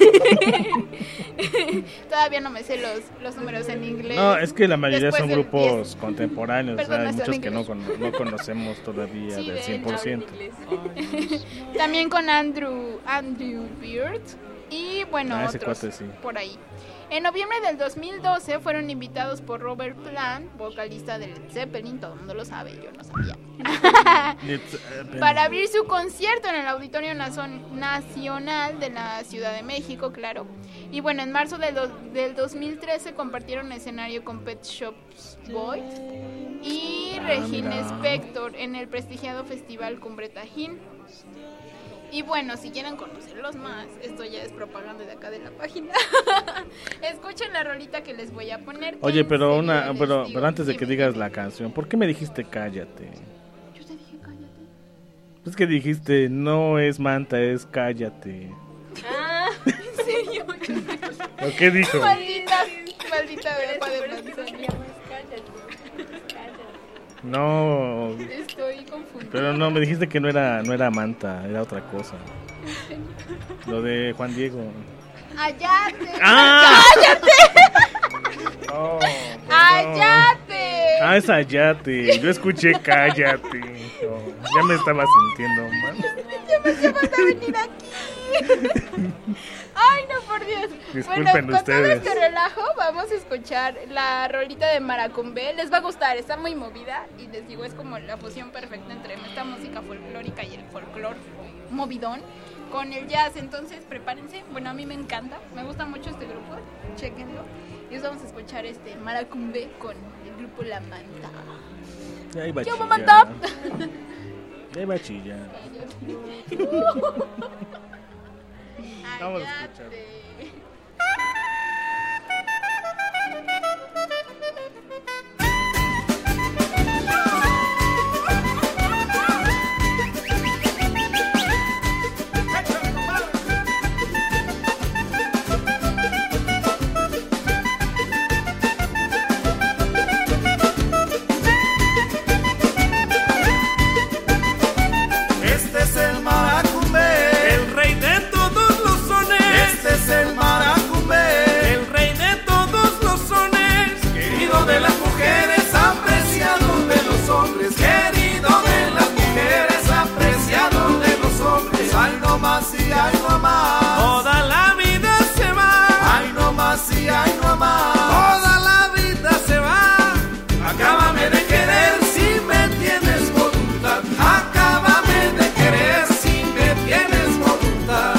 Todavía no me sé los, los números en inglés.
No, es que la mayoría
Después
son
del
grupos
diez.
contemporáneos,
Perdón,
o sea, hay
no está
muchos
en
que no,
inglés.
cono- no conocemos todavía
Sí,
del
de
cien por ciento.
hecho. También con Andrew, Andrew Beard y bueno,
Ah, ese
otros
cuate sí.
por ahí. En noviembre del dos mil doce fueron invitados por Robert Plant, vocalista de Led Zeppelin, todo el mundo lo sabe, yo no sabía. Para abrir su concierto en el Auditorio Nazo- Nacional de la Ciudad de México, claro. Y bueno, en marzo del, do- del dos mil trece compartieron escenario con Pet Shop Boys y
Ah,
Regina
mira.
Spector en el prestigiado Festival Cumbre Tajín. Y bueno, si quieren conocerlos más, esto ya es propaganda de acá de la página. Escuchen la rolita que les voy a poner. que
Oye,
en
pero
serio
una,
les
pero,
digo,
pero antes de que
dime,
digas
dime.
la canción, ¿por qué me dijiste cállate?
Yo te dije cállate.
Es que dijiste, no es manta, es cállate.
Ah, ¿en serio?
¿O qué dijo?
Maldita, maldita verpa de manzana.
No.
Estoy confundida.
Pero no, me dijiste que no era, no era manta, era otra cosa. Lo de Juan Diego.
¡Ayate!
¡Ah!
¡Cállate!
Oh,
¡Ayate!
Ah, es Ayate. Yo escuché cállate. Oh, ya me estaba sintiendo mal.
Ya me hace falta venir aquí. Ay, no, por Dios.
Disculpen
bueno, con
ustedes.
todo este relajo vamos a escuchar la rolita de Maracumbé. Les va a gustar, está muy movida y les digo, es como la fusión perfecta entre esta música folclórica y el folclor movidón con el jazz. Entonces prepárense, bueno, a mí me encanta, me gusta mucho este grupo, chequenlo. Y os vamos a escuchar este Maracumbé con el grupo La Manta.
Ya iba a
¡Yo,
chillar.
Manta!
Ya iba a chillar. Vamos a escuchar.
Este es el Maracumbé, el rey de todos los sones. Este es el Maracumbé, el rey de todos los sones. Querido de las mujeres, apreciado de los hombres. Querido de las mujeres, apreciado de los hombres. Ay, no más y ay, no más. Toda la vida se va. Ay, no más y ay, no más. Toda la vida se va. Acábame de querer si me tienes voluntad. Acábame de querer si me tienes voluntad.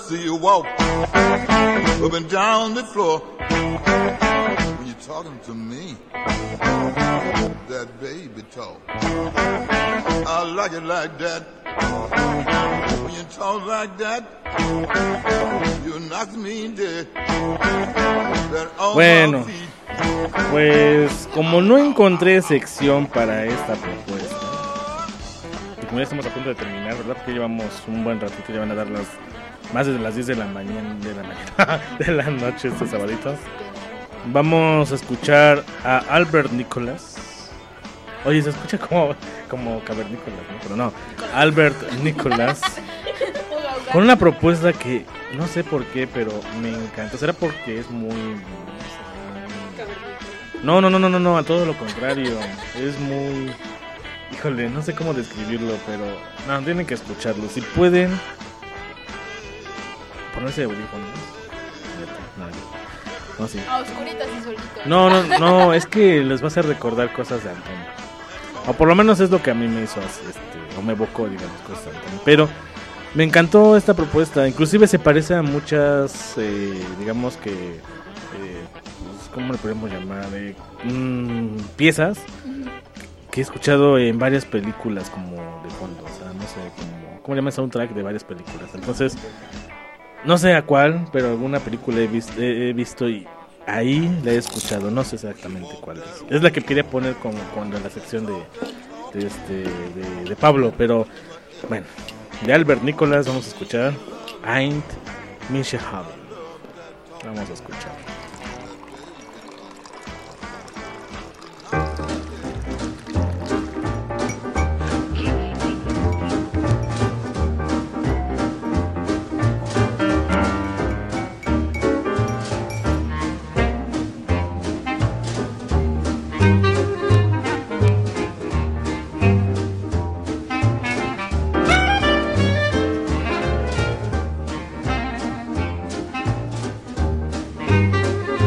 see you walk up and down the floor. When you're talking to me, that baby talk, I like it like that. When you talk like that, you knock me dead.
Bueno, pues como no encontré sección para esta propuesta, y como ya estamos a punto de terminar, ¿verdad? Porque llevamos un buen ratito, ya van a dar las más de las diez de la mañana, de la mañana, de la noche estos sabaditos. Vamos a escuchar a Albert Nicholas. Oye, se escucha como, como cavernícolas, ¿no? Pero no, Albert Nicholas. Con una propuesta que no sé por qué, pero me encanta. ¿Será porque es muy... No, no, no, no, no, no, a todo lo contrario. Es muy... Híjole, no sé cómo describirlo, pero... No, tienen que escucharlo. Si pueden... Ponerse audífonos. No, no, sí.
A oscuritas y solitos.
No, no, no, es que les va a hacer recordar cosas de Antonio. O por lo menos es lo que a mí me hizo, este, o me evocó, digamos, cosas de Antonio. Pero me encantó esta propuesta. Inclusive se parece a muchas, eh, digamos que, eh, pues, ¿cómo le podemos llamar? Eh, mmm, piezas que he escuchado en varias películas como de fondo. O sea, no sé, como, ¿cómo le llaman? Soundtrack de varias películas. Entonces, no sé a cuál, pero alguna película he visto, he, he visto y ahí la he escuchado. No sé exactamente cuál es. Es la que quería poner con, con la sección de, de, este, de, de Pablo, pero bueno. De Albert Nicholas vamos a escuchar Ain't Misha Haben. Vamos a escuchar.
Thank you.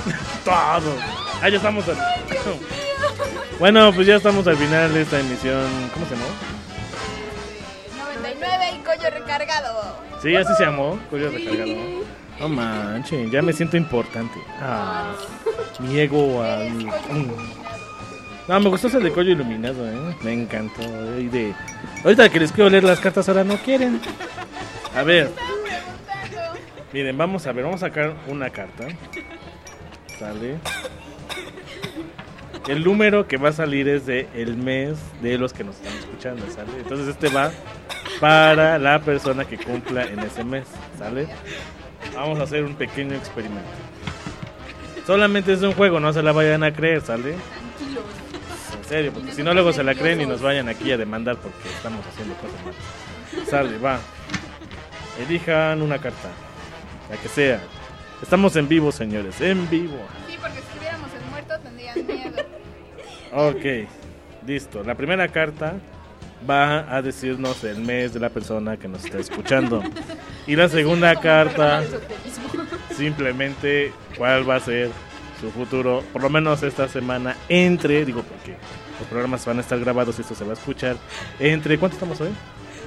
Todos. Ah, ya estamos al... Bueno, pues ya estamos al final de esta emisión. ¿Cómo se llamó?
noventa y nueve y Collo Recargado.
Sí, así se llamó, Collo Recargado. No manches, ya me siento importante. Ah, mi ego. ah, mi- mm. No, me gustó ese de Collo Iluminado, ¿eh? Me encantó. ¿eh? Y de... Ahorita que les quiero leer las cartas, ahora no quieren. A ver. Miren, vamos a ver, vamos a sacar una carta. Sale. El número que va a salir es de el mes de los que nos están escuchando, ¿sale? Entonces este va para la persona que cumpla en ese mes, ¿sale? Vamos a hacer un pequeño experimento. Solamente es un juego, no se la vayan a creer, ¿sale? En serio, porque si no luego se la creen y nos vayan aquí a demandar porque estamos haciendo cosas malas. Sale, va. Elijan una carta, la que sea. Estamos en vivo, señores, en vivo.
Sí, porque si estuviéramos en muerto tendrían miedo.
Ok, listo. La primera carta va a decirnos el mes de la persona que nos está escuchando. Y la segunda carta, simplemente cuál va a ser su futuro, por lo menos esta semana, entre, digo porque los programas van a estar grabados y esto se va a escuchar, entre, ¿cuánto estamos hoy?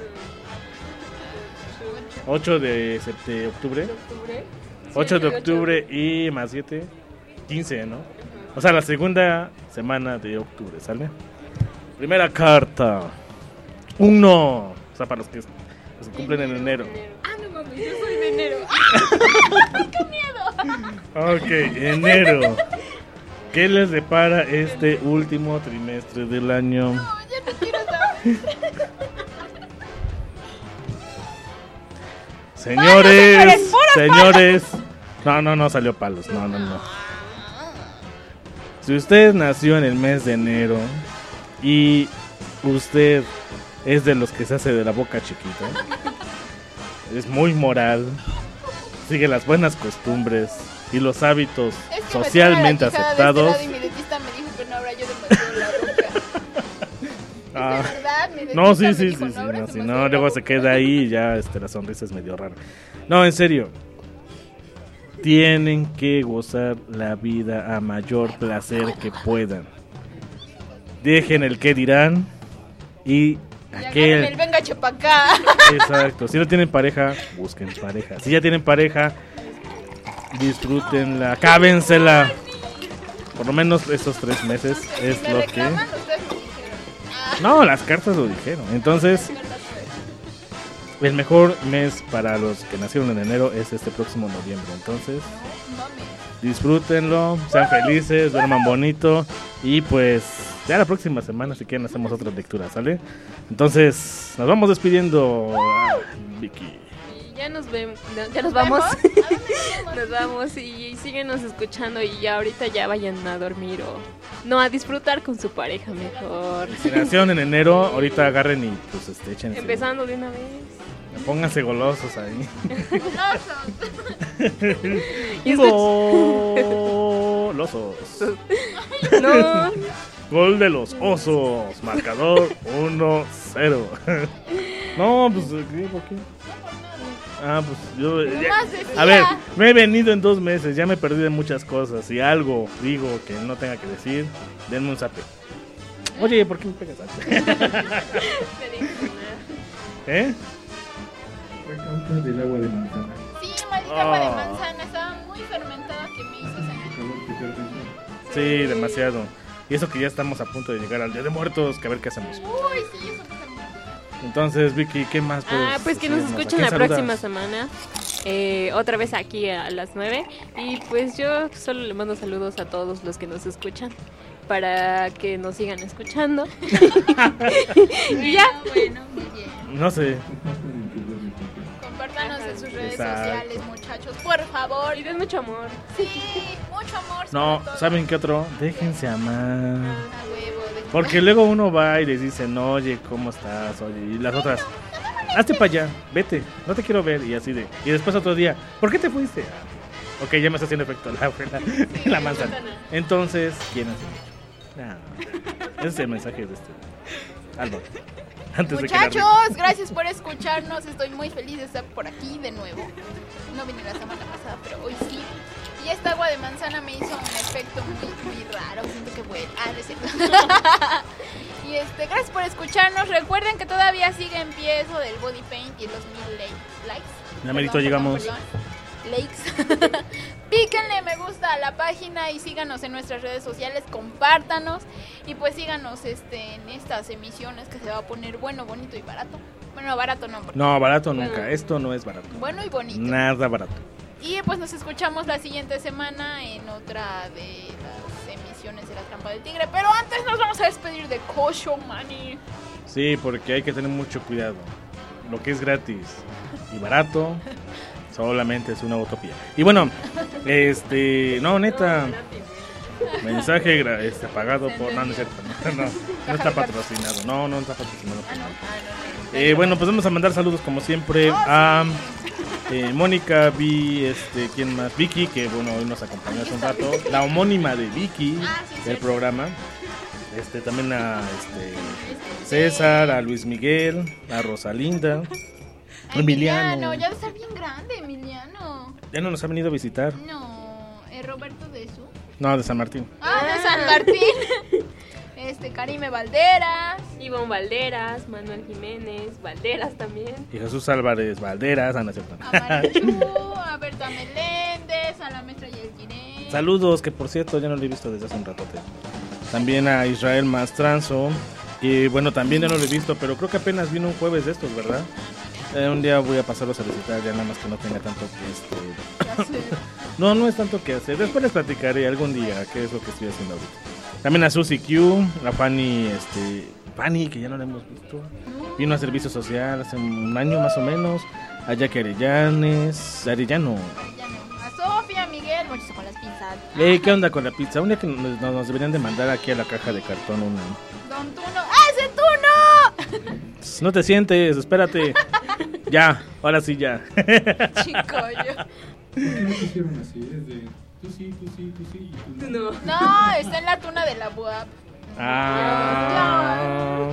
ocho de septiembre, octubre. ocho de octubre y más siete, quince, ¿no? O sea, la segunda semana de octubre, ¿sale? Primera carta. Uno. O sea, para los que, los que cumplen en enero.
Ah, no mames, yo soy de enero. ¡Qué miedo!
Ok, enero. ¿Qué les depara este último trimestre del año?
No, ya no quiero saber.
Señores, señores. No, no, no salió palos. No, no, no. Si usted nació en el mes de enero y usted es de los que se hace de la boca chiquita, es muy moral, sigue las buenas costumbres y los hábitos
Es que
socialmente
me tengo la quijada
aceptados.
de este lado y mi dentista me dijo que no abra yo demasiado la boca.
Ah,
¿Es de verdad? Mi
no,
dentista
sí,
me
sí,
dijo,
sí, sí,
"No abras
no, si
demasiado
no,
la
luego
boca".
se queda ahí y ya este, la sonrisa es medio rara. No, en serio. Tienen que gozar la vida a mayor placer que puedan. Dejen el que dirán y
Y agarren
aquel...
el venga chapacá.
Exacto, si no tienen pareja, busquen pareja. Si ya tienen pareja, disfrútenla, cábensela. Por lo menos esos tres meses es
Me
lo que...
reclaman, ustedes me dijeron.
No, las cartas lo dijeron. Entonces, el mejor mes para los que nacieron en enero es este próximo noviembre. Entonces, disfrútenlo, sean felices, duerman bonito. Y pues, ya la próxima semana, si quieren, hacemos otra lectura, ¿sale? Entonces, nos vamos despidiendo. Ah, Vicky.
Ya nos vemos, no, ya nos vamos. Nos vamos y, y síguenos escuchando y ya ahorita ya vayan a dormir o no, a disfrutar con su pareja mejor.
Si nacieron en enero, ahorita agarren y pues este, échense.
Empezando de una vez.
Pónganse golosos ahí.
Y
Golosos.
No.
Gol de los osos. Marcador uno cero. No, pues, ¿qué? ¿Por qué? Ah, pues yo... ya- a ver, me he venido en dos meses, ya me he perdido en muchas cosas. Si algo digo que no tenga que decir, denme un zape. Oye, ¿por qué me pegas? ¿Eh?
Del agua de manzana.
Sí, maldita agua de
Ah.
manzana. Estaba muy fermentada que me hizo sentir.
Sí, demasiado. Y eso que ya estamos a punto de llegar al Día de Muertos, que a ver qué hacemos.
Uy, sí, eso está muy...
Entonces, Vicky, ¿qué más puedes
Ah, pues que nos
decirnos? ¿A
escuchen
quién
la
saludas?
próxima semana. Eh, otra vez aquí a las nueve. Y pues yo solo le mando saludos a todos los que nos escuchan. Para que nos sigan escuchando. Y ya.
Bueno, muy bien.
No sé.
Compártanos en sus redes
Exacto.
sociales, muchachos, por favor.
Y den mucho amor.
Sí, mucho amor.
No,
sobre todo.
¿saben qué otro? Déjense amar.
A huevo, de-
Porque luego uno va y les dicen, oye, ¿cómo estás? Oye, y las otras, hazte para allá, vete, no te quiero ver. Y así de, y después otro día, ¿por qué te fuiste? Ah, ok, ya me está haciendo efecto la, la, la manzana. Entonces, ¿quién hace? Ese es el mensaje de este Álvaro. Antes de que
Muchachos,
largue.
gracias por escucharnos. Estoy muy feliz de estar por aquí de nuevo. No vine la semana pasada, pero hoy sí. Y esta agua de manzana me hizo un efecto muy, muy raro. Siento que huele. Ah, no es cierto. Y este, gracias por escucharnos. Recuerden que todavía sigue en pie eso del body paint y los mil likes.
Ya merito llegamos.
Perdón. Likes. Píquenle me gusta a la página y síganos en nuestras redes sociales, compártanos y pues síganos este en estas emisiones que se va a poner bueno, bonito y barato. Bueno, barato no.
No, barato nunca. Esto no es barato.
Bueno y bonito.
Nada barato.
Y pues nos escuchamos la siguiente semana en otra de las emisiones de La Trampa del Tigre. Pero antes nos vamos a despedir de Kosho Mani.
Sí, porque hay que tener mucho cuidado. Lo que es gratis y barato solamente es una utopía. Y bueno, este, no, neta, mensaje gra- este, pagado por, no, no es cierto, no, no, no está patrocinado, no, no está patrocinado. Eh, bueno, pues vamos a mandar saludos como siempre a eh, Mónica, Vi, este, ¿quién más? Vicky, que bueno, hoy nos acompañó hace un rato, la homónima de Vicky del programa. Este, también a este, César, a Luis Miguel, a Rosalinda, a Emiliano.
Emiliano, ya debe estar bien grande, Emiliano.
Ya no nos ha venido a visitar.
No, ¿es Roberto de su?
No, de San Martín.
Ah, de San Martín. Este, Karime Valderas.
Ivonne Valderas, Manuel Jiménez, Valderas también.
Y Jesús Álvarez Valderas, Ana Cierta.
A Marichu, a Berta Meléndez, a la maestra Yelquiré.
Saludos, que por cierto ya no lo he visto desde hace un ratote. También a Israel Mastranzo. Y bueno, también ya no lo he visto, pero creo que apenas vino un jueves de estos, ¿verdad? Eh, un día voy a pasarlos a visitar, ya nada más que no tenga tanto que este... No, no es tanto que hacer. Después les platicaré algún día qué es lo que estoy haciendo ahorita. También a Susi Q, a Fanny, este... Fanny, que ya no la hemos visto. Vino a servicio social hace un año más o menos. A Jackie Arellanes, Arellano.
A Sofía, Miguel, muchos con las pizzas.
Eh, ¿qué onda con la pizza? Un día que nos, nos deberían de mandar aquí a la caja de cartón una.
Don Tuno. ¡Ah, ese Tuno!
No te sientes, espérate. Ya, ahora sí ya.
Chico, yo.
No hicieron así, es de tú sí, tú sí, tú sí. Y tú no.
No, está en la tuna de la B U A P.
Ah.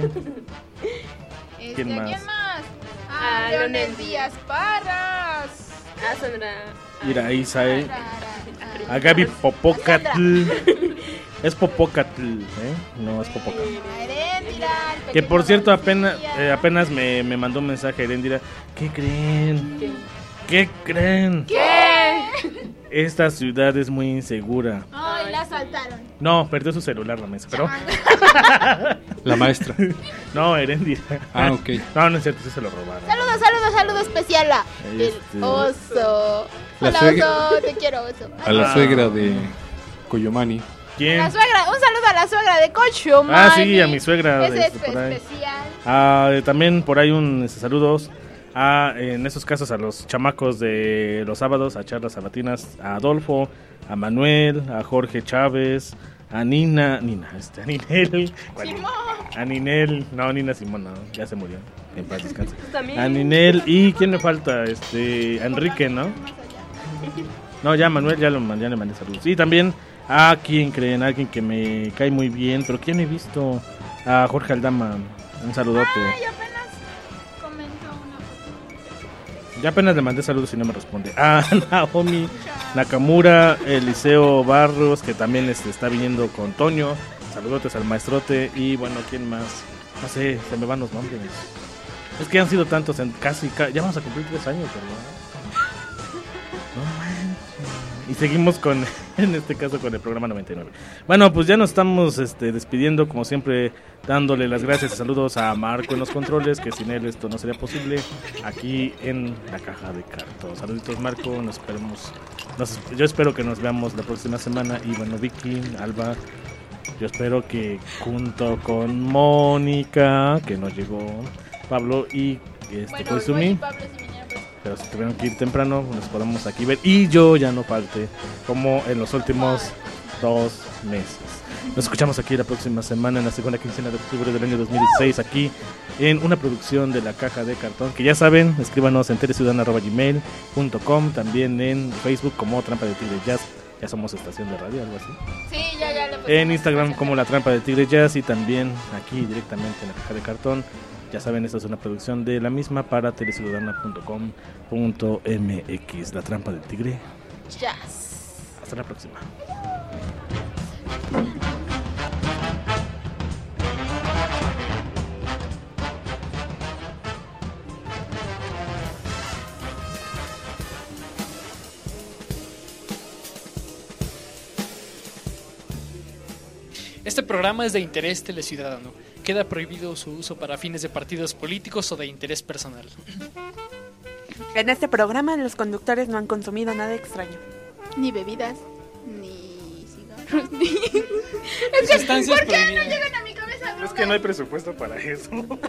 Este,
¿Quién
¿a
más?
¿Quién más?
Ah,
Ah, Leonel
Leonel
Díaz Parras.
Ah, Sandra.
Mira, ahí sale. A Gaby Popocatl. Es Popocatl, ¿eh? No, es Popocatl.
Heréndira, el
Que por
pequeño
cierto,
Mauricio
apenas,
Díaz.
eh, apenas me, me mandó un mensaje Herendira. ¿Qué creen?
¿Qué?
¿Qué creen?
¿Qué?
Esta ciudad es muy insegura.
Ay, la asaltaron.
No, perdió su celular la mesa, pero...
La maestra.
No, Herendira.
Ah, ok.
No, no es cierto, sí se lo robaron.
Saludos, saludos, saludos especial a
Este-
el oso.
La
Hola,
suegra-
oso, te quiero, oso.
A la
Ah.
suegra de Coyomani.
¿Quién?
La suegra, un saludo a la suegra de Cocho
Ah, sí, a mi suegra.
Ese
este,
es
por ahí.
especial.
Ah, eh, también por ahí un este, saludos a, en esos casos a los chamacos de los sábados, a charlas sabatinas, a Adolfo, a Manuel, a Jorge Chávez, a Nina, Nina, este, a Ninel, ¿cuál?
Simón.
A Ninel, no, Nina Simón, no, ya se murió, en paz descanse.
También.
A Ninel, y ¿quién me falta? Este, a Enrique, ¿no? No, ya Manuel, ya, lo, ya le mandé saludos. Y también a quien creen, a alguien que me cae muy bien, pero que ya no he visto, a Jorge Aldama, un saludote.
Ay, apenas comentó una foto.
Ya apenas le mandé saludos y no me responde. A Naomi Nakamura, Eliseo Barros, que también este, está viniendo con Toño. Saludotes al maestrote. Y bueno, ¿quién más? No sé, se me van los nombres. Es que han sido tantos, en casi, ca- ya vamos a cumplir tres años, ¿verdad? No manches. Y seguimos con, en este caso, con el programa noventa y nueve. Bueno, pues ya nos estamos este, despidiendo, como siempre, dándole las gracias y saludos a Marco en los controles, que sin él esto no sería posible, aquí en la caja de cartón. Saluditos, Marco, nos esperemos, nos- yo espero que nos veamos la próxima semana. Y bueno, Vicky, Alba, yo espero que junto con Mónica, que nos llegó, Pablo y este,
Bueno,
Koizumi,
igual y Pablo si viniera, pues,
pero si tuvieron que ir temprano, nos podamos aquí ver. Y yo ya no falte, como en los últimos dos meses. Nos escuchamos aquí la próxima semana, en la segunda quincena de octubre del año dos mil dieciséis, aquí en una producción de La Caja de Cartón. Que ya saben, escríbanos en teleciudadana arroba gmail punto com, también en Facebook como Trampa de Tigre Jazz. Ya somos estación de radio, algo así.
sí, ya, ya le pusimos
En Instagram
estación
como
de-
La Trampa de Tigre Jazz, y también aquí directamente en La Caja de Cartón. Ya saben, esta es una producción de la misma para teleciudadana punto com punto m x. La Trampa del Tigre.
Jazz.
Hasta Hasta la próxima.
Este programa es de interés teleciudadano. Queda prohibido su uso para fines de partidos políticos o de interés personal.
En este programa los conductores no han consumido nada extraño.
Ni bebidas, ni cigarros, ni... Es que,
Sustancias
¿por qué no
prohibidas.
llegan a mi cabeza?
Es que no hay presupuesto para eso.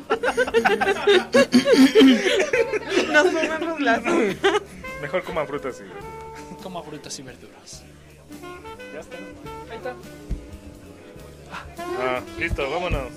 Nos fumamos las...
Mejor coman frutas y verduras.
Coma frutas y verduras.
Ya está.
Ahí está.
Ah, listo, vámonos.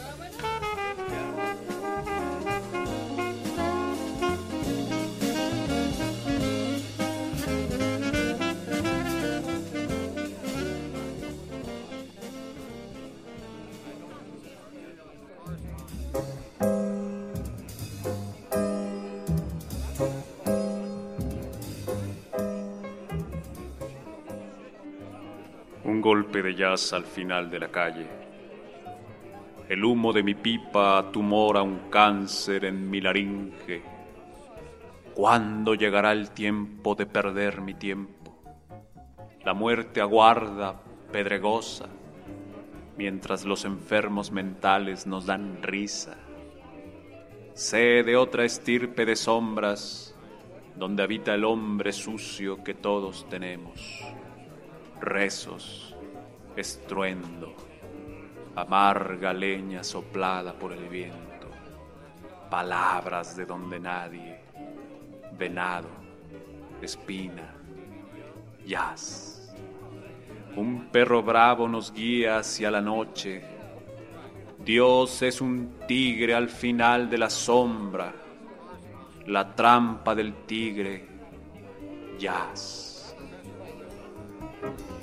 Un golpe de jazz al final de la calle. El humo de mi pipa tumora un cáncer en mi laringe. ¿Cuándo llegará el tiempo de perder mi tiempo? La muerte aguarda, pedregosa, mientras los enfermos mentales nos dan risa. Sé de otra estirpe de sombras, donde habita el hombre sucio que todos tenemos. Rezos, estruendo, amarga leña soplada por el viento, palabras de donde nadie, venado, espina, jazz. Un perro bravo nos guía hacia la noche. Dios es un tigre al final de la sombra, la trampa del tigre, jazz.